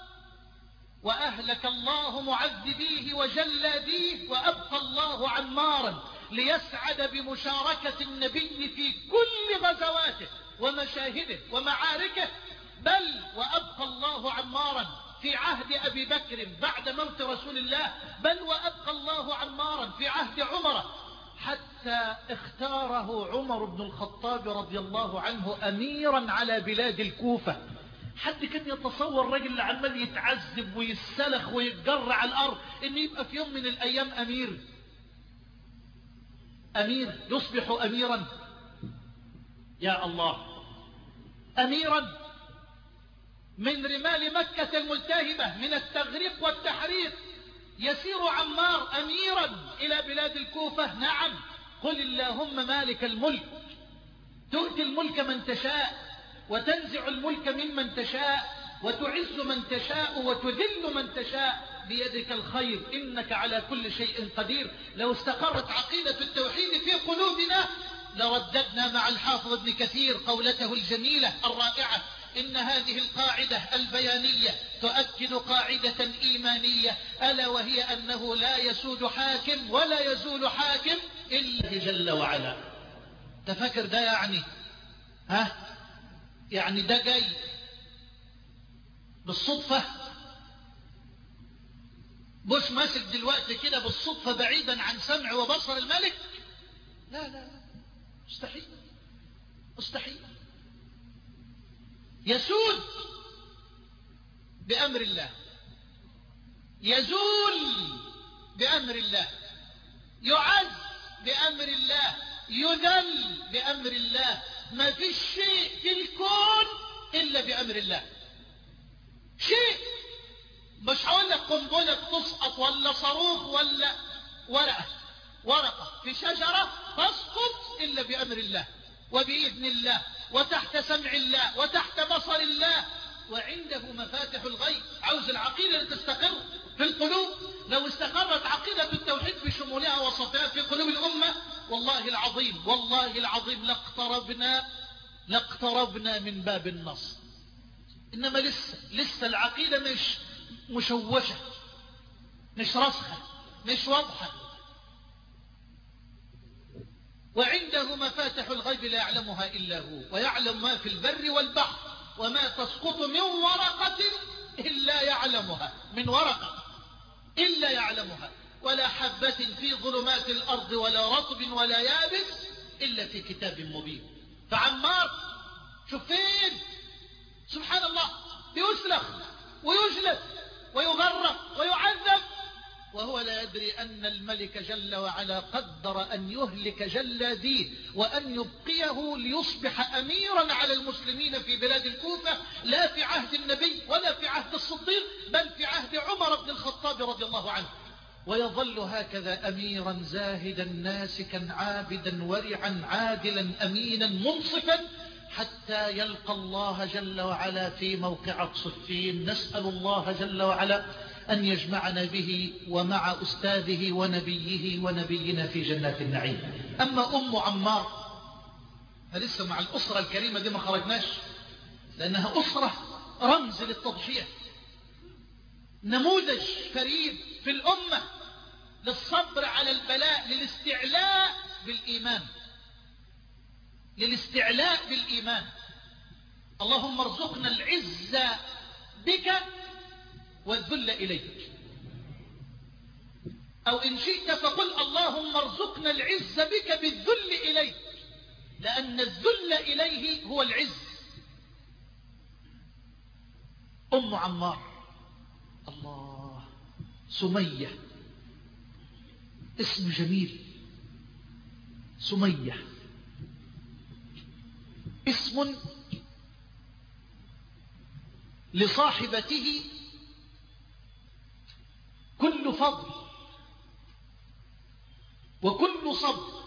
وأهلك الله معذبيه وجلاديه، وأبقى الله عمارا ليسعد بمشاركة النبي في كل غزواته ومشاهده ومعاركه. بل وأبقى الله عمارا في عهد أبي بكر بعد موت رسول الله، بل وأبقى الله عمارا في عهد عمر، حتى اختاره عمر بن الخطاب رضي الله عنه أميرا على بلاد الكوفة. حد كان يتصور رجل اللي عمال يتعذب ويسلخ ويتجر على الأرض إنه يبقى في يوم من الأيام أمير؟ أمير يصبح أميرا. يا الله، أميرا من رمال مكة الملتهبة من التغريق والتحريق يسير عمار أميرا إلى بلاد الكوفة. نعم، قل اللهم مالك الملك تؤتي الملك من تشاء وتنزع الملك ممن تشاء وتعز من تشاء وتذل من تشاء بيدك الخير إنك على كل شيء قدير. لو استقرت عقيدة التوحيد في قلوبنا لرددنا مع الحافظ ابن كثير قولته الجميلة الرائعة: إن هذه القاعدة البيانية تؤكد قاعدة إيمانية، ألا وهي أنه لا يسود حاكم ولا يزول حاكم إلا جل وعلا. تفكر ده يعني ها يعني ده جاي بالصدفة؟ بوش ماسك دلوقتي كده بالصدفة بعيدا عن سمع وبصر الملك؟ لا لا لا، مستحيل مستحيل. يسود بأمر الله، يزول بأمر الله، يعز بأمر الله، يذل بأمر الله. ما فيش شيء في الكون إلا بأمر الله. شيء مش هقول لك قنبلة تسقط ولا صاروخ ولا ورقة ورقة في شجرة تسقط إلا بأمر الله وبإذن الله وتحت سمع الله وتحت بصر الله، وعنده مفاتح الغيب. عاوز العقيدة تستقر في القلوب. لو استقرت عقيدة التوحيد بشمولها وصفها في قلوب الأمة، والله العظيم والله العظيم لاقتربنا لاقتربنا من باب النصر. إنما لسه لسه العقيدة مش مشوشة، مش رسخة، مش واضحة. وعنده مفاتح الغيب لا يعلمها إلا هو، ويعلم ما في البر والبحر، وما تسقط من ورقة إلا يعلمها، من ورقة إلا يعلمها، ولا حبة في ظلمات الأرض ولا رطب ولا يابس إلا في كتاب مبين. فعمار شوف فين، سبحان الله، يسلخ ويجلد ويغرق ويعذب وهو لا يدري أن الملك جل وعلا قدر أن يهلك جلاديه وأن يبقيه ليصبح أميرا على المسلمين في بلاد الكوفة، لا في عهد النبي ولا في عهد الصديق، بل في عهد عمر بن الخطاب رضي الله عنه. ويظل هكذا أميرا زاهدا ناسكا عابدا ورعا عادلا أمينا منصفا حتى يلقى الله جل وعلا في موقعة صفين. نسأل الله جل وعلا أن يجمعنا به ومع أستاذه ونبيه ونبينا في جنات النعيم. أما أم عمار فلسه مع الأسرة الكريمة دي ما خرجناش، لأنها أسرة رمز للتضحية، نموذج فريد في الأمة للصبر على البلاء، للاستعلاء بالإيمان، للاستعلاء بالإيمان. اللهم ارزقنا العزة بك والذل إليك، أو إن شئت فقل اللهم ارزقنا العز بك بالذل إليك، لأن الذل إليه هو العز. أم عمار الله، سمية، اسم جميل سمية اسم لصاحبته كل فضل وكل صبر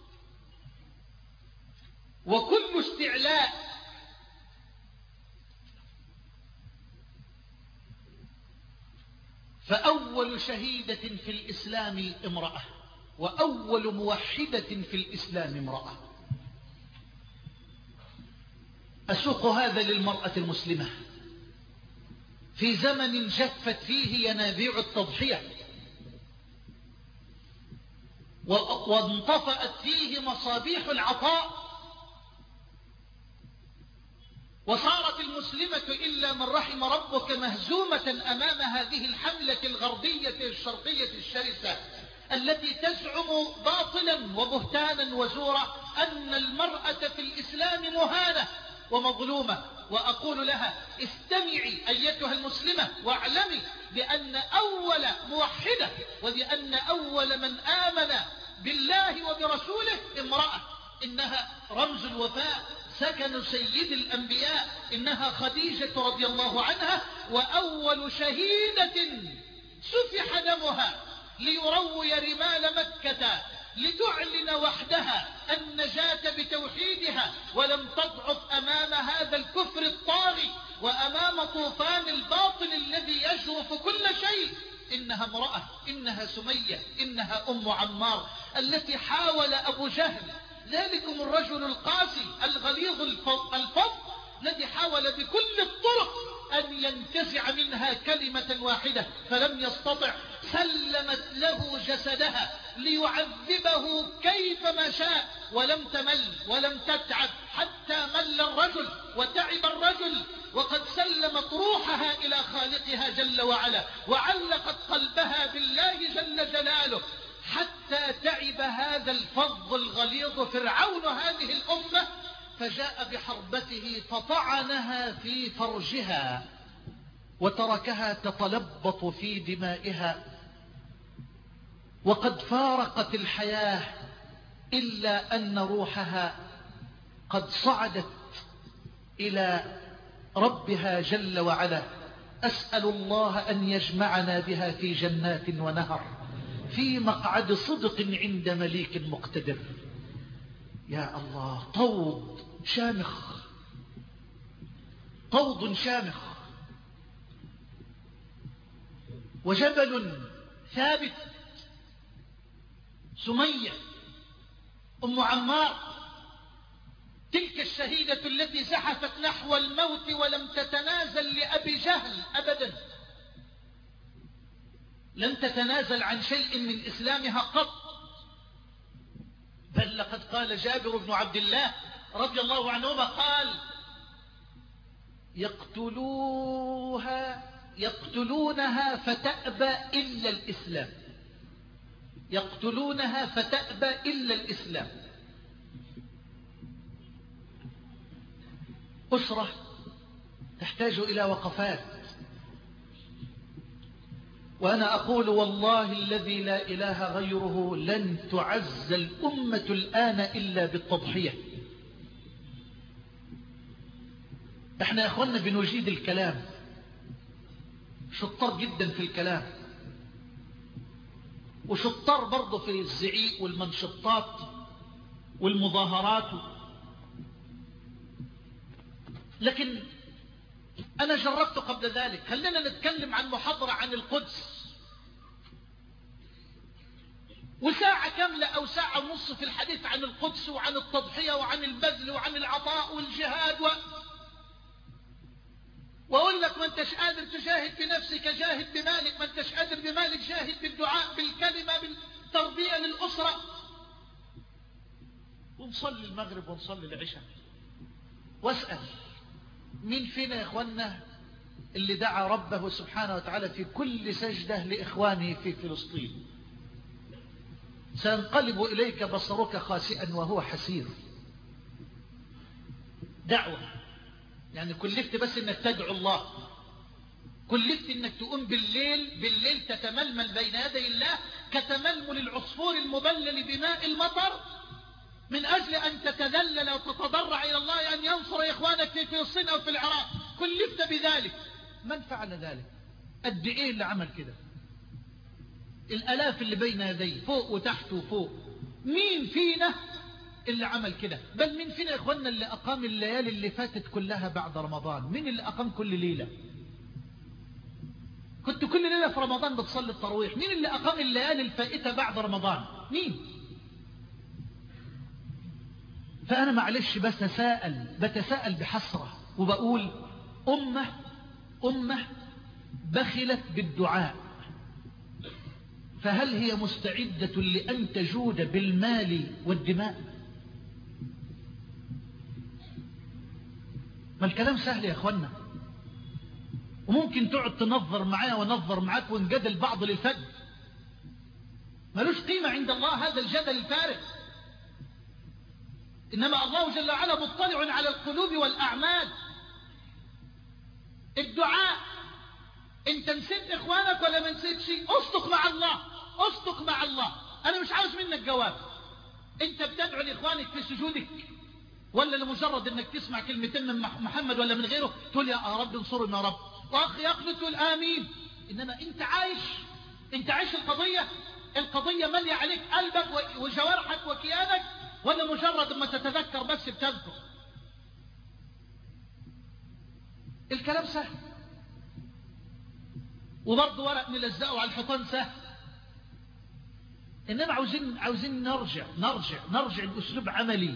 وكل استعلاء، فأول شهيدة في الإسلام امرأة، وأول موحدة في الإسلام امرأة. أسوق هذا للمرأة المسلمة في زمن جفت فيه ينابيع التضحية وانطفأت فيه مصابيح العطاء، وصارت المسلمة إلا من رحم ربك مهزومة أمام هذه الحملة الغربية الشرقية الشرسة التي تزعم باطلا وبهتانا وزورا أن المرأة في الإسلام مهانة ومظلومة. وأقول لها استمعي أيتها المسلمة واعلمي بأن أول موحدة وبأن أول من آمن بالله وبرسوله امرأة، إنها رمز الوفاء، سكن سيد الأنبياء، إنها خديجة رضي الله عنها، وأول شهيدة سفح دمها ليروي رمال مكة لتعلن وحدها النجاة بتوحيدها، ولم تضعف أمام هذا الكفر الطاغي وأمام طوفان الباطل الذي يجرف كل شيء. إنها امرأة، إنها سمية، إنها أم عمار التي حاول أبو جهل ذلكم الرجل القاسي الغليظ الفظ الذي حاول بكل الطرق أن ينتزع منها كلمة واحدة فلم يستطع، سلمت له جسدها ليعذبه كيفما شاء، ولم تمل ولم تتعب حتى مل الرجل وتعب الرجل، وقد سلمت روحها إلى خالقها جل وعلا وعلقت قلبها بالله جل جلاله، حتى تعب هذا الفظ الغليظ فرعون هذه الأمة، فجاء بحربته فطعنها في فرجها وتركها تتلبط في دمائها، وقد فارقت الحياة إلا أن روحها قد صعدت إلى ربها جل وعلا. أسأل الله أن يجمعنا بها في جنات ونهر في مقعد صدق عند مليك مقتدر. يا الله، طود شامخ، طود شامخ وجبل ثابت. سمية أم عمار تلك الشهيدة التي زحفت نحو الموت ولم تتنازل لأبي جهل أبدا، لم تتنازل عن شيء من إسلامها قط، بل لقد قال جابر بن عبد الله رضي الله عنهما قال يقتلوها يقتلونها فتأبى إلا الإسلام، يقتلونها فتأبى إلا الإسلام. أسرة تحتاج إلى وقفات، وأنا أقول والله الذي لا إله غيره لن تعز الأمة الآن إلا بالتضحية. احنا يا أخوانا بنجيد الكلام، شطار جدا في الكلام، وشطار برضه في الزعيق والمنشطات والمظاهرات، لكن أنا جربت قبل ذلك. خلينا نتكلم عن محاضرة عن القدس وساعة كاملة أو ساعة ونص في الحديث عن القدس وعن التضحية وعن البذل وعن العطاء والجهاد و... وأقول لك ما انتش قادر تجاهد بنفسك جاهد بمالك، ما انتش قادر بمالك جاهد بالدعاء بالكلمة بالتربية للأسرة، ونصلي المغرب ونصلي العشاء. واسأل مين فينا يا إخوانا اللي دعا ربه سبحانه وتعالى في كل سجدة لإخوانه في فلسطين؟ سينقلب إليك بصرك خاسئا وهو حسير. دعوة يعني كلفت بس انك تدعو الله، كلفت انك تقوم بالليل بالليل تتململ بين يدي الله كتململ العصفور المبلل بماء المطر، من أجل أن تتذلل وتتضرع إلى الله أن ينصر إخوانك في فلسطين أو في العراق، كلفت بذلك. من فعل ذلك؟ قد إيه اللي عمل كده؟ الألاف اللي بين يديه، فوق وتحت وفوق. مين فينا اللي عمل كده؟ بل مين فينا يا إخواننا اللي أقام الليالي اللي فاتت كلها بعد رمضان؟ مين اللي أقام كل ليلة؟ كنت كل ليلة في رمضان بتصلي التراويح. مين اللي أقام الليالي الفائتة بعد رمضان؟ مين؟ فأنا معلش بتساءل بتساءل بحسرة وبقول أمة أمة بخلت بالدعاء، فهل هي مستعدة لأن تجود بالمال والدماء؟ ما الكلام سهل يا أخوانا، وممكن تقعد تنظر معايا ونظر معاك ونجدل بعض للفجر، ملوش قيمة عند الله هذا الجدل الفارغ. إنما الله جل وعلا مطلع على القلوب والأعمال. الدعاء، انت نسيت اخوانك ولا ما نسيتش؟ اصدق مع الله، اصدق مع الله. انا مش عاوز منك جواب. انت بتدعو لاخوانك في سجودك، ولا لمجرد انك تسمع كلمتين من محمد ولا من غيره تقول يا رب انصرنا يا رب، واخ يقنط تقول امين؟ انما انت عايش انت عايش القضية القضية مالية عليك قلبك وجوارحك وكيانك، ولا مجرد ما تتذكر بس بتذكر؟ الكلام سهل، وبرضه ورق نلزقه على الحيطان سهل. انما عاوزين عاوزين نرجع نرجع نرجع لاسلوب عملي.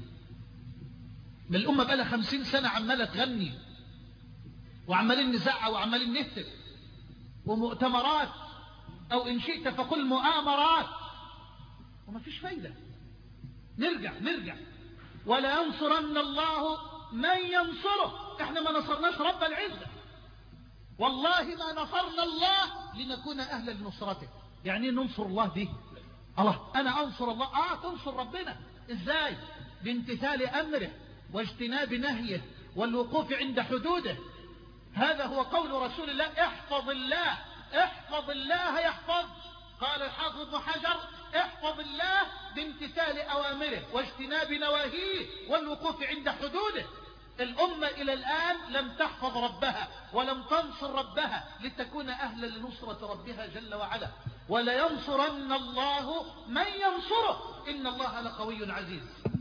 من الامه بقى لها خمسين سنه عماله تغني وعمالين نزعق وعمالين نهتف ومؤتمرات، او ان شئت فقل مؤامرات، وما فيش فايده. نرجع نرجع ولا ينصرن الله من ينصره. احنا ما نصرناش رب العزه، والله ما نصرنا الله لنكون أهلا لنصرته. يعني ننصر الله دي الله أنا أنصر الله؟ آه تنصر ربنا إزاي؟ بامتثال أمره واجتناب نهيه والوقوف عند حدوده. هذا هو قول رسول الله: احفظ الله احفظ الله يحفظ. قال الحافظ ابن حجر: احفظ الله بامتثال أوامره واجتناب نواهيه والوقوف عند حدوده. الأمة إلى الآن لم تحفظ ربها ولم تنصر ربها لتكون أهلا لنصرة ربها جل وعلا. ولا ينصرن الله من ينصره إن الله لقوي عزيز.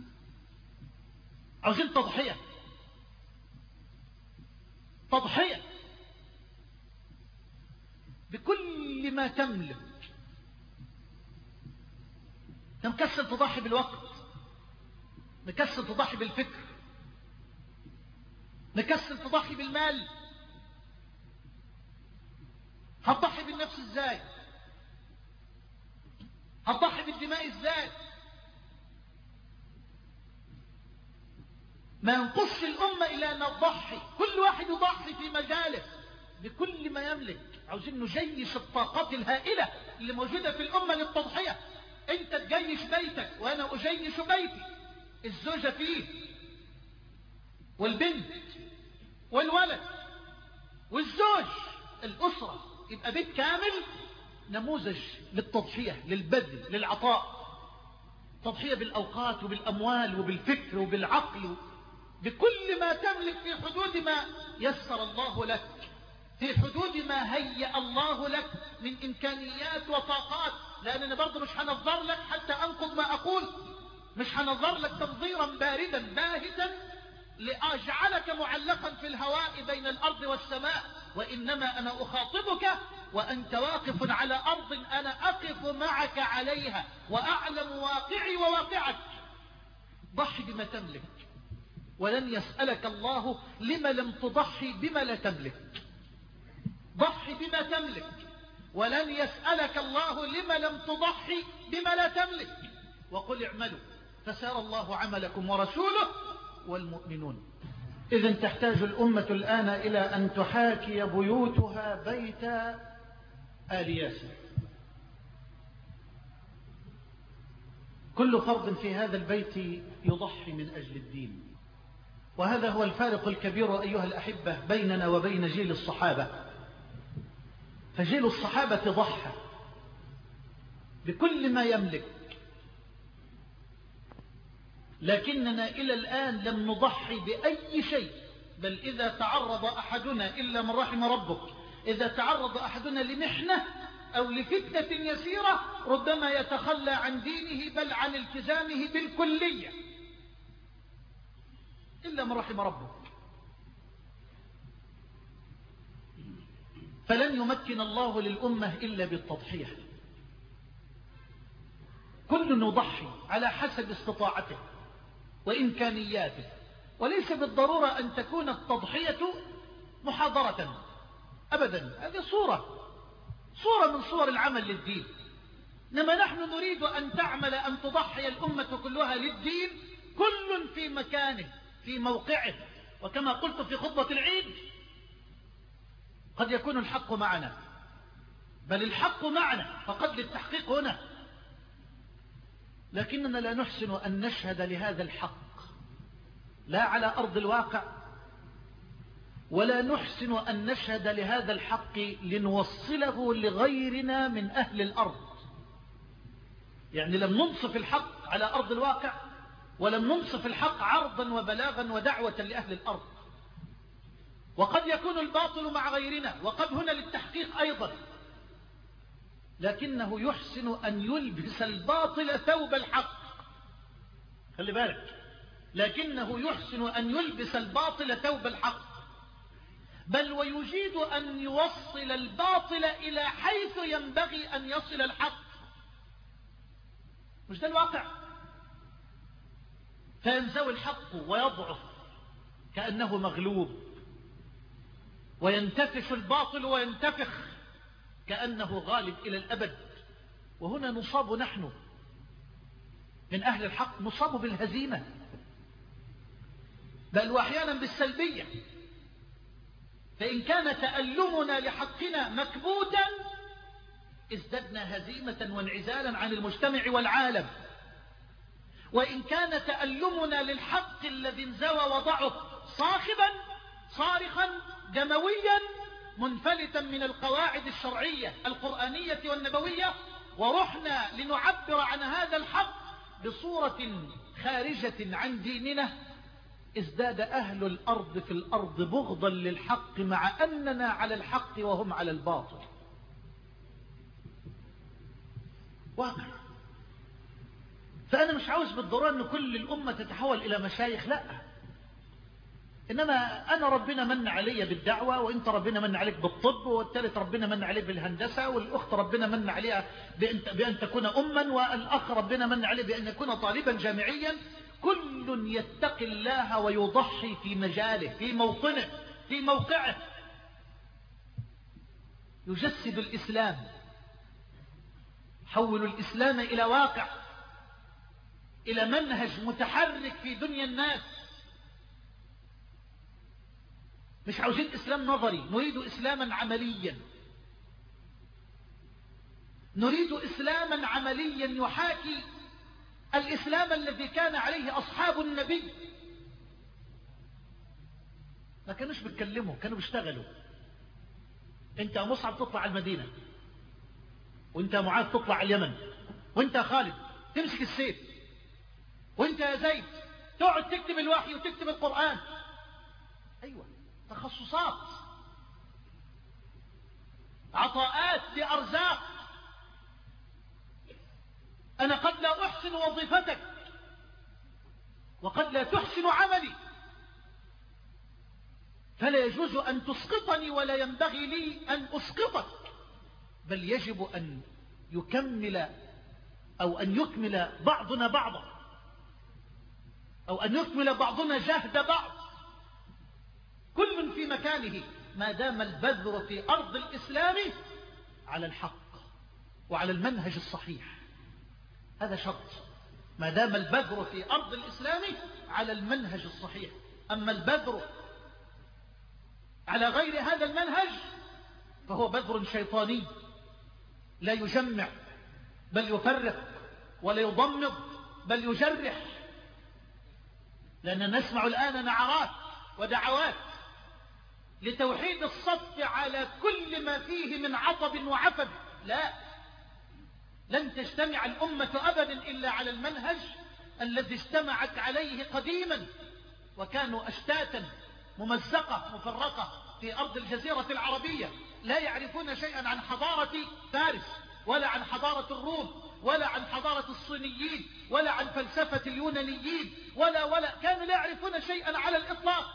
عاوزين تضحية تضحية بكل ما تملك. انت مكسل تضحي بالوقت، مكسل تضحي بالفكر، مكسل تضحي بالمال. هتضحي بالنفس ازاي؟ هتضحي بالدماء ازاي؟ ما ينقص الأمة إلى أن تضحي، كل واحد يضحي في مجاله بكل ما يملك. عاوزين نجيش الطاقات الهائلة اللي موجودة في الأمة للتضحية. انت تجيش بيتك وانا اجيش بيتي، الزوجة فيه والبنت والولد والزوج، الأسرة، يبقى بيت كامل نموذج للتضحية، للبذل، للعطاء. تضحية بالأوقات وبالأموال وبالفكر وبالعقل، بكل ما تملك في حدود ما يسر الله لك، في حدود ما هيأ الله لك من إمكانيات وطاقات. لأننا برضو مش هنظر لك حتى أنقض ما أقول، مش هنظر لك تنظيرا باردا باهتا لأجعلك معلقا في الهواء بين الأرض والسماء، وإنما أنا أخاطبك وأنت واقف على أرض أنا أقف معك عليها وأعلم واقعي وواقعك. ضحي بما تملك، ولن يسألك الله لما لم تضحي بما لا تملك. ضحي بما تملك، ولن يسألك الله لما لم تضحي بما لا تملك. وقل اعملوا فسار الله عملكم ورسوله والمؤمنون. إذن تحتاج الأمة الآن إلى أن تحاكي بيوتها بيت آل ياسر. كل فرد في هذا البيت يضحي من أجل الدين، وهذا هو الفارق الكبير أيها الأحبة بيننا وبين جيل الصحابة. فجيل الصحابة ضحى بكل ما يملك لكننا إلى الآن لم نضحي بأي شيء. بل إذا تعرض أحدنا إلا من رحم ربك، إذا تعرض أحدنا لمحنة أو لفتنة يسيرة ربما يتخلى عن دينه بل عن التزامه بالكلية إلا من رحم ربك. فلن يمكن الله للأمة إلا بالتضحية. كل يضحي على حسب استطاعته وإمكانياته، وليس بالضرورة أن تكون التضحية محاضرة أبدا، هذه صورة صورة من صور العمل للدين. إنما نحن نريد أن تعمل، أن تضحي الأمة كلها للدين، كل في مكانه في موقعه. وكما قلت في خطبة العيد قد يكون الحق معنا، بل الحق معنا فقد للتحقيق هنا، لكننا لا نحسن أن نشهد لهذا الحق لا على أرض الواقع، ولا نحسن أن نشهد لهذا الحق لنوصله لغيرنا من أهل الأرض. يعني لم ننصف الحق على أرض الواقع، ولم ننصف الحق عرضا وبلاغا ودعوة لأهل الأرض. وقد يكون الباطل مع غيرنا، وقد هنا للتحقيق أيضا، لكنه يحسن أن يلبس الباطل ثوب الحق. خلي بالك، لكنه يحسن أن يلبس الباطل ثوب الحق، بل ويجيد أن يوصل الباطل إلى حيث ينبغي أن يصل الحق. مش ده الواقع؟ فينزوي الحق ويضعف كأنه مغلوب، وينتفش الباطل وينتفخ كأنه غالب إلى الأبد. وهنا نصاب نحن من أهل الحق، نصاب بالهزيمة، بل وأحيانا بالسلبية. فإن كان تألمنا لحقنا مكبوتا ازددنا هزيمة وانعزالا عن المجتمع والعالم، وإن كان تألمنا للحق الذي انزوى وضعف صاخبا صارخا دمويا منفلتا من القواعد الشرعية القرآنية والنبوية، ورحنا لنعبر عن هذا الحق بصورة خارجة عن ديننا، ازداد أهل الأرض في الأرض بغضا للحق مع أننا على الحق وهم على الباطل. واقع. فأنا مش عاوز بالضرورة أن كل الأمة تتحول إلى مشايخ، لا، إنما أنا ربنا من علي بالدعوة، وإنت ربنا من عليك بالطب، والثالث ربنا من عليه بالهندسة، والأخت ربنا من عليها بأن, بأن تكون أما، والأخ ربنا من عليه بأن يكون طالبا جامعيا. كل يتقي الله ويضحي في مجاله، في موطنه، في موقعه، يجسد الإسلام، حول الإسلام إلى واقع، إلى منهج متحرك في دنيا الناس. مش عاوزين إسلام نظري، نريد إسلاما عمليا، نريد إسلاما عمليا يحاكي الإسلام الذي كان عليه أصحاب النبي. ما كانوش بيتكلموا، كانوا بيشتغلوا. انت يا مصعب تطلع المدينة، وانت يا معاذ تطلع اليمن، وانت يا خالد تمسك السيف، وانت يا زيد تقعد تكتب الوحي وتكتب القرآن. ايوه، تخصصات، عطاءات لأرزاق. أنا قد لا أحسن وظيفتك، وقد لا تحسن عملي، فلا يجوز أن تسقطني ولا ينبغي لي أن أسقطك، بل يجب أن يكمل أو أن يكمل بعضنا بعضا، أو أن يكمل بعضنا جهد بعض، كل في مكانه، ما دام البذر في أرض الإسلام على الحق وعلى المنهج الصحيح. هذا شرط، ما دام البذر في أرض الإسلام على المنهج الصحيح. أما البذر على غير هذا المنهج فهو بذر شيطاني، لا يجمع بل يفرق، ولا يضمد بل يجرح. لأننا نسمع الآن نعرات ودعوات لتوحيد الصف على كل ما فيه من عطب وعفب. لا، لن تجتمع الأمة أبدا إلا على المنهج الذي اجتمعت عليه قديما، وكانوا أشتاتا ممزقة مفرقة في أرض الجزيرة العربية، لا يعرفون شيئا عن حضارة فارس ولا عن حضارة الروم ولا عن حضارة الصينيين ولا عن فلسفة اليونانيين ولا ولا كانوا لا يعرفون شيئا على الإطلاق.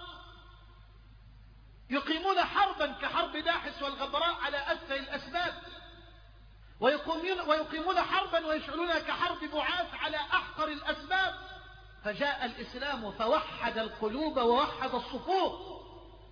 يقيمون حربا كحرب داحس والغبراء على أسفل الأسباب، ويقيمون, ويقيمون حربا ويشعلونها كحرب بعاث على أحقر الأسباب. فجاء الإسلام فوحد القلوب ووحد الصفوف،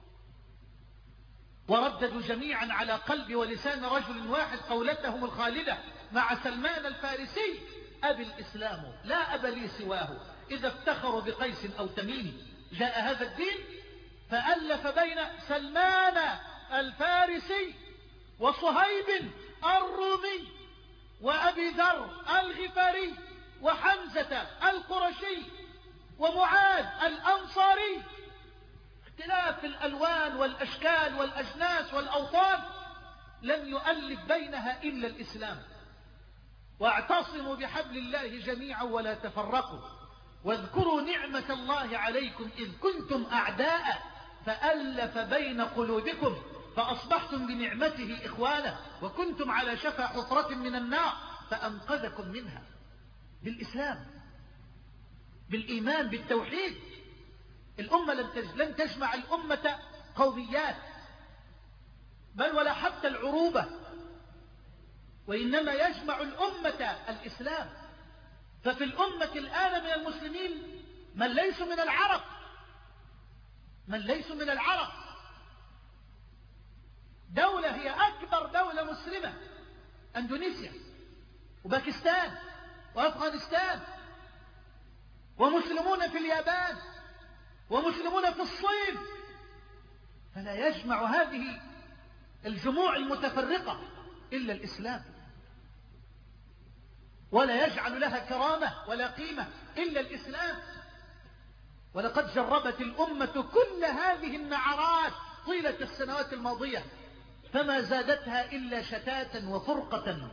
ورددوا جميعا على قلب ولسان رجل واحد قولتهم الخالدة مع سلمان الفارسي: أبي الإسلام لا أب لي سواه، إذا افتخروا بقيس أو تميم. جاء هذا الدين فألف بين سلمان الفارسي وصهيب الرومي وأبي ذر الغفاري وحمزة القرشي ومعاذ الأنصاري. اختلاف الألوان والأشكال والأجناس والأوطان لم يؤلف بينها إلا الإسلام. واعتصموا بحبل الله جميعا ولا تفرقوا، واذكروا نعمة الله عليكم إذ كنتم أعداء فألف بين قلوبكم فأصبحتم بنعمته إخوانا، وكنتم على شفا حفرة من النار فأنقذكم منها. بالإسلام، بالإيمان، بالتوحيد. الأمة لن تجمع الأمة قوميات بل ولا حتى العروبة، وإنما يجمع الأمة الإسلام. ففي الأمة الآن من المسلمين من ليسوا من العرب، من ليسوا من العرب. دولة هي أكبر دولة مسلمة، أندونيسيا وباكستان وأفغانستان، ومسلمون في اليابان ومسلمون في الصين. فلا يجمع هذه الجموع المتفرقة إلا الإسلام، ولا يجعل لها كرامة ولا قيمة إلا الإسلام. ولقد جربت الأمة كل هذه النعرات طيلة السنوات الماضية فما زادتها إلا شتاتا وفرقة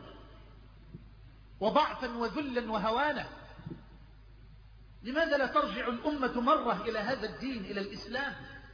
وضعفا وذلا وهوانا. لماذا لا ترجع الأمة مرة إلى هذا الدين، إلى الإسلام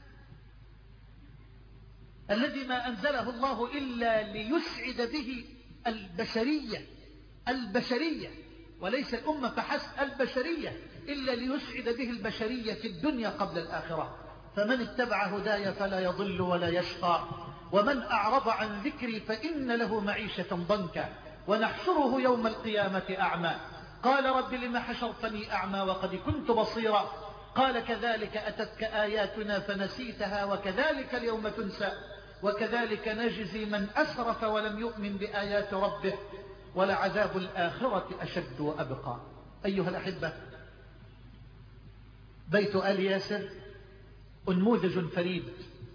الذي ما أنزله الله إلا ليسعد به البشرية، البشرية وليس الأمة فحسب، البشرية، إلا ليسعد به البشرية في الدنيا قبل الآخرة. فمن اتبع هداي فلا يضل ولا يشقى، ومن أعرض عن ذكري فإن له معيشة ضنكا ونحشره يوم القيامة أعمى. قال رب لما حشرتني أعمى وقد كنت بصيرا، قال كذلك أتتك آياتنا فنسيتها وكذلك اليوم تنسى، وكذلك نجزي من أسرف ولم يؤمن بآيات ربه، ولعذاب الآخرة أشد وأبقى. أيها الأحبة، بيت آل ياسر أنموذج فريد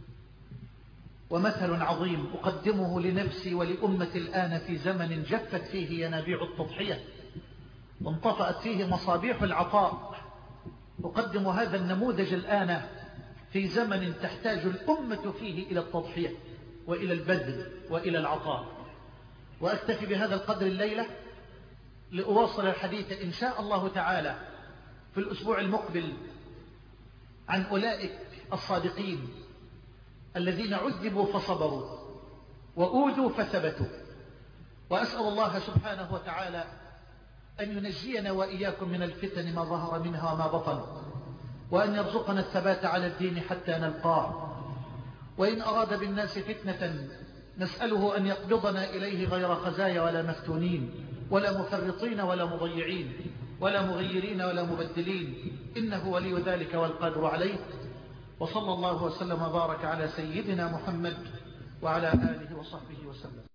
ومثل عظيم أقدمه لنفسي ولأمة الآن في زمن جفت فيه ينابيع التضحية وانطفأت فيه مصابيح العطاء. أقدم هذا النموذج الآن في زمن تحتاج الأمة فيه إلى التضحية وإلى البذل وإلى العطاء. وأكتفي بهذا القدر الليلة لأواصل الحديث إن شاء الله تعالى في الأسبوع المقبل عن أولئك الصادقين الذين عذبوا فصبروا وأوذوا فثبتوا. وأسأل الله سبحانه وتعالى أن ينجينا وإياكم من الفتن ما ظهر منها وما بطن، وأن يرزقنا الثبات على الدين حتى نلقاه. وإن أراد بالناس فتنة نسأله أن يقبضنا إليه غير خزايا ولا مفتونين ولا مفرطين ولا مضيعين ولا مغيرين ولا مبدلين، إنه ولي ذلك والقادر عليه. وصلى الله وسلم وبارك على سيدنا محمد وعلى آله وصحبه وسلم.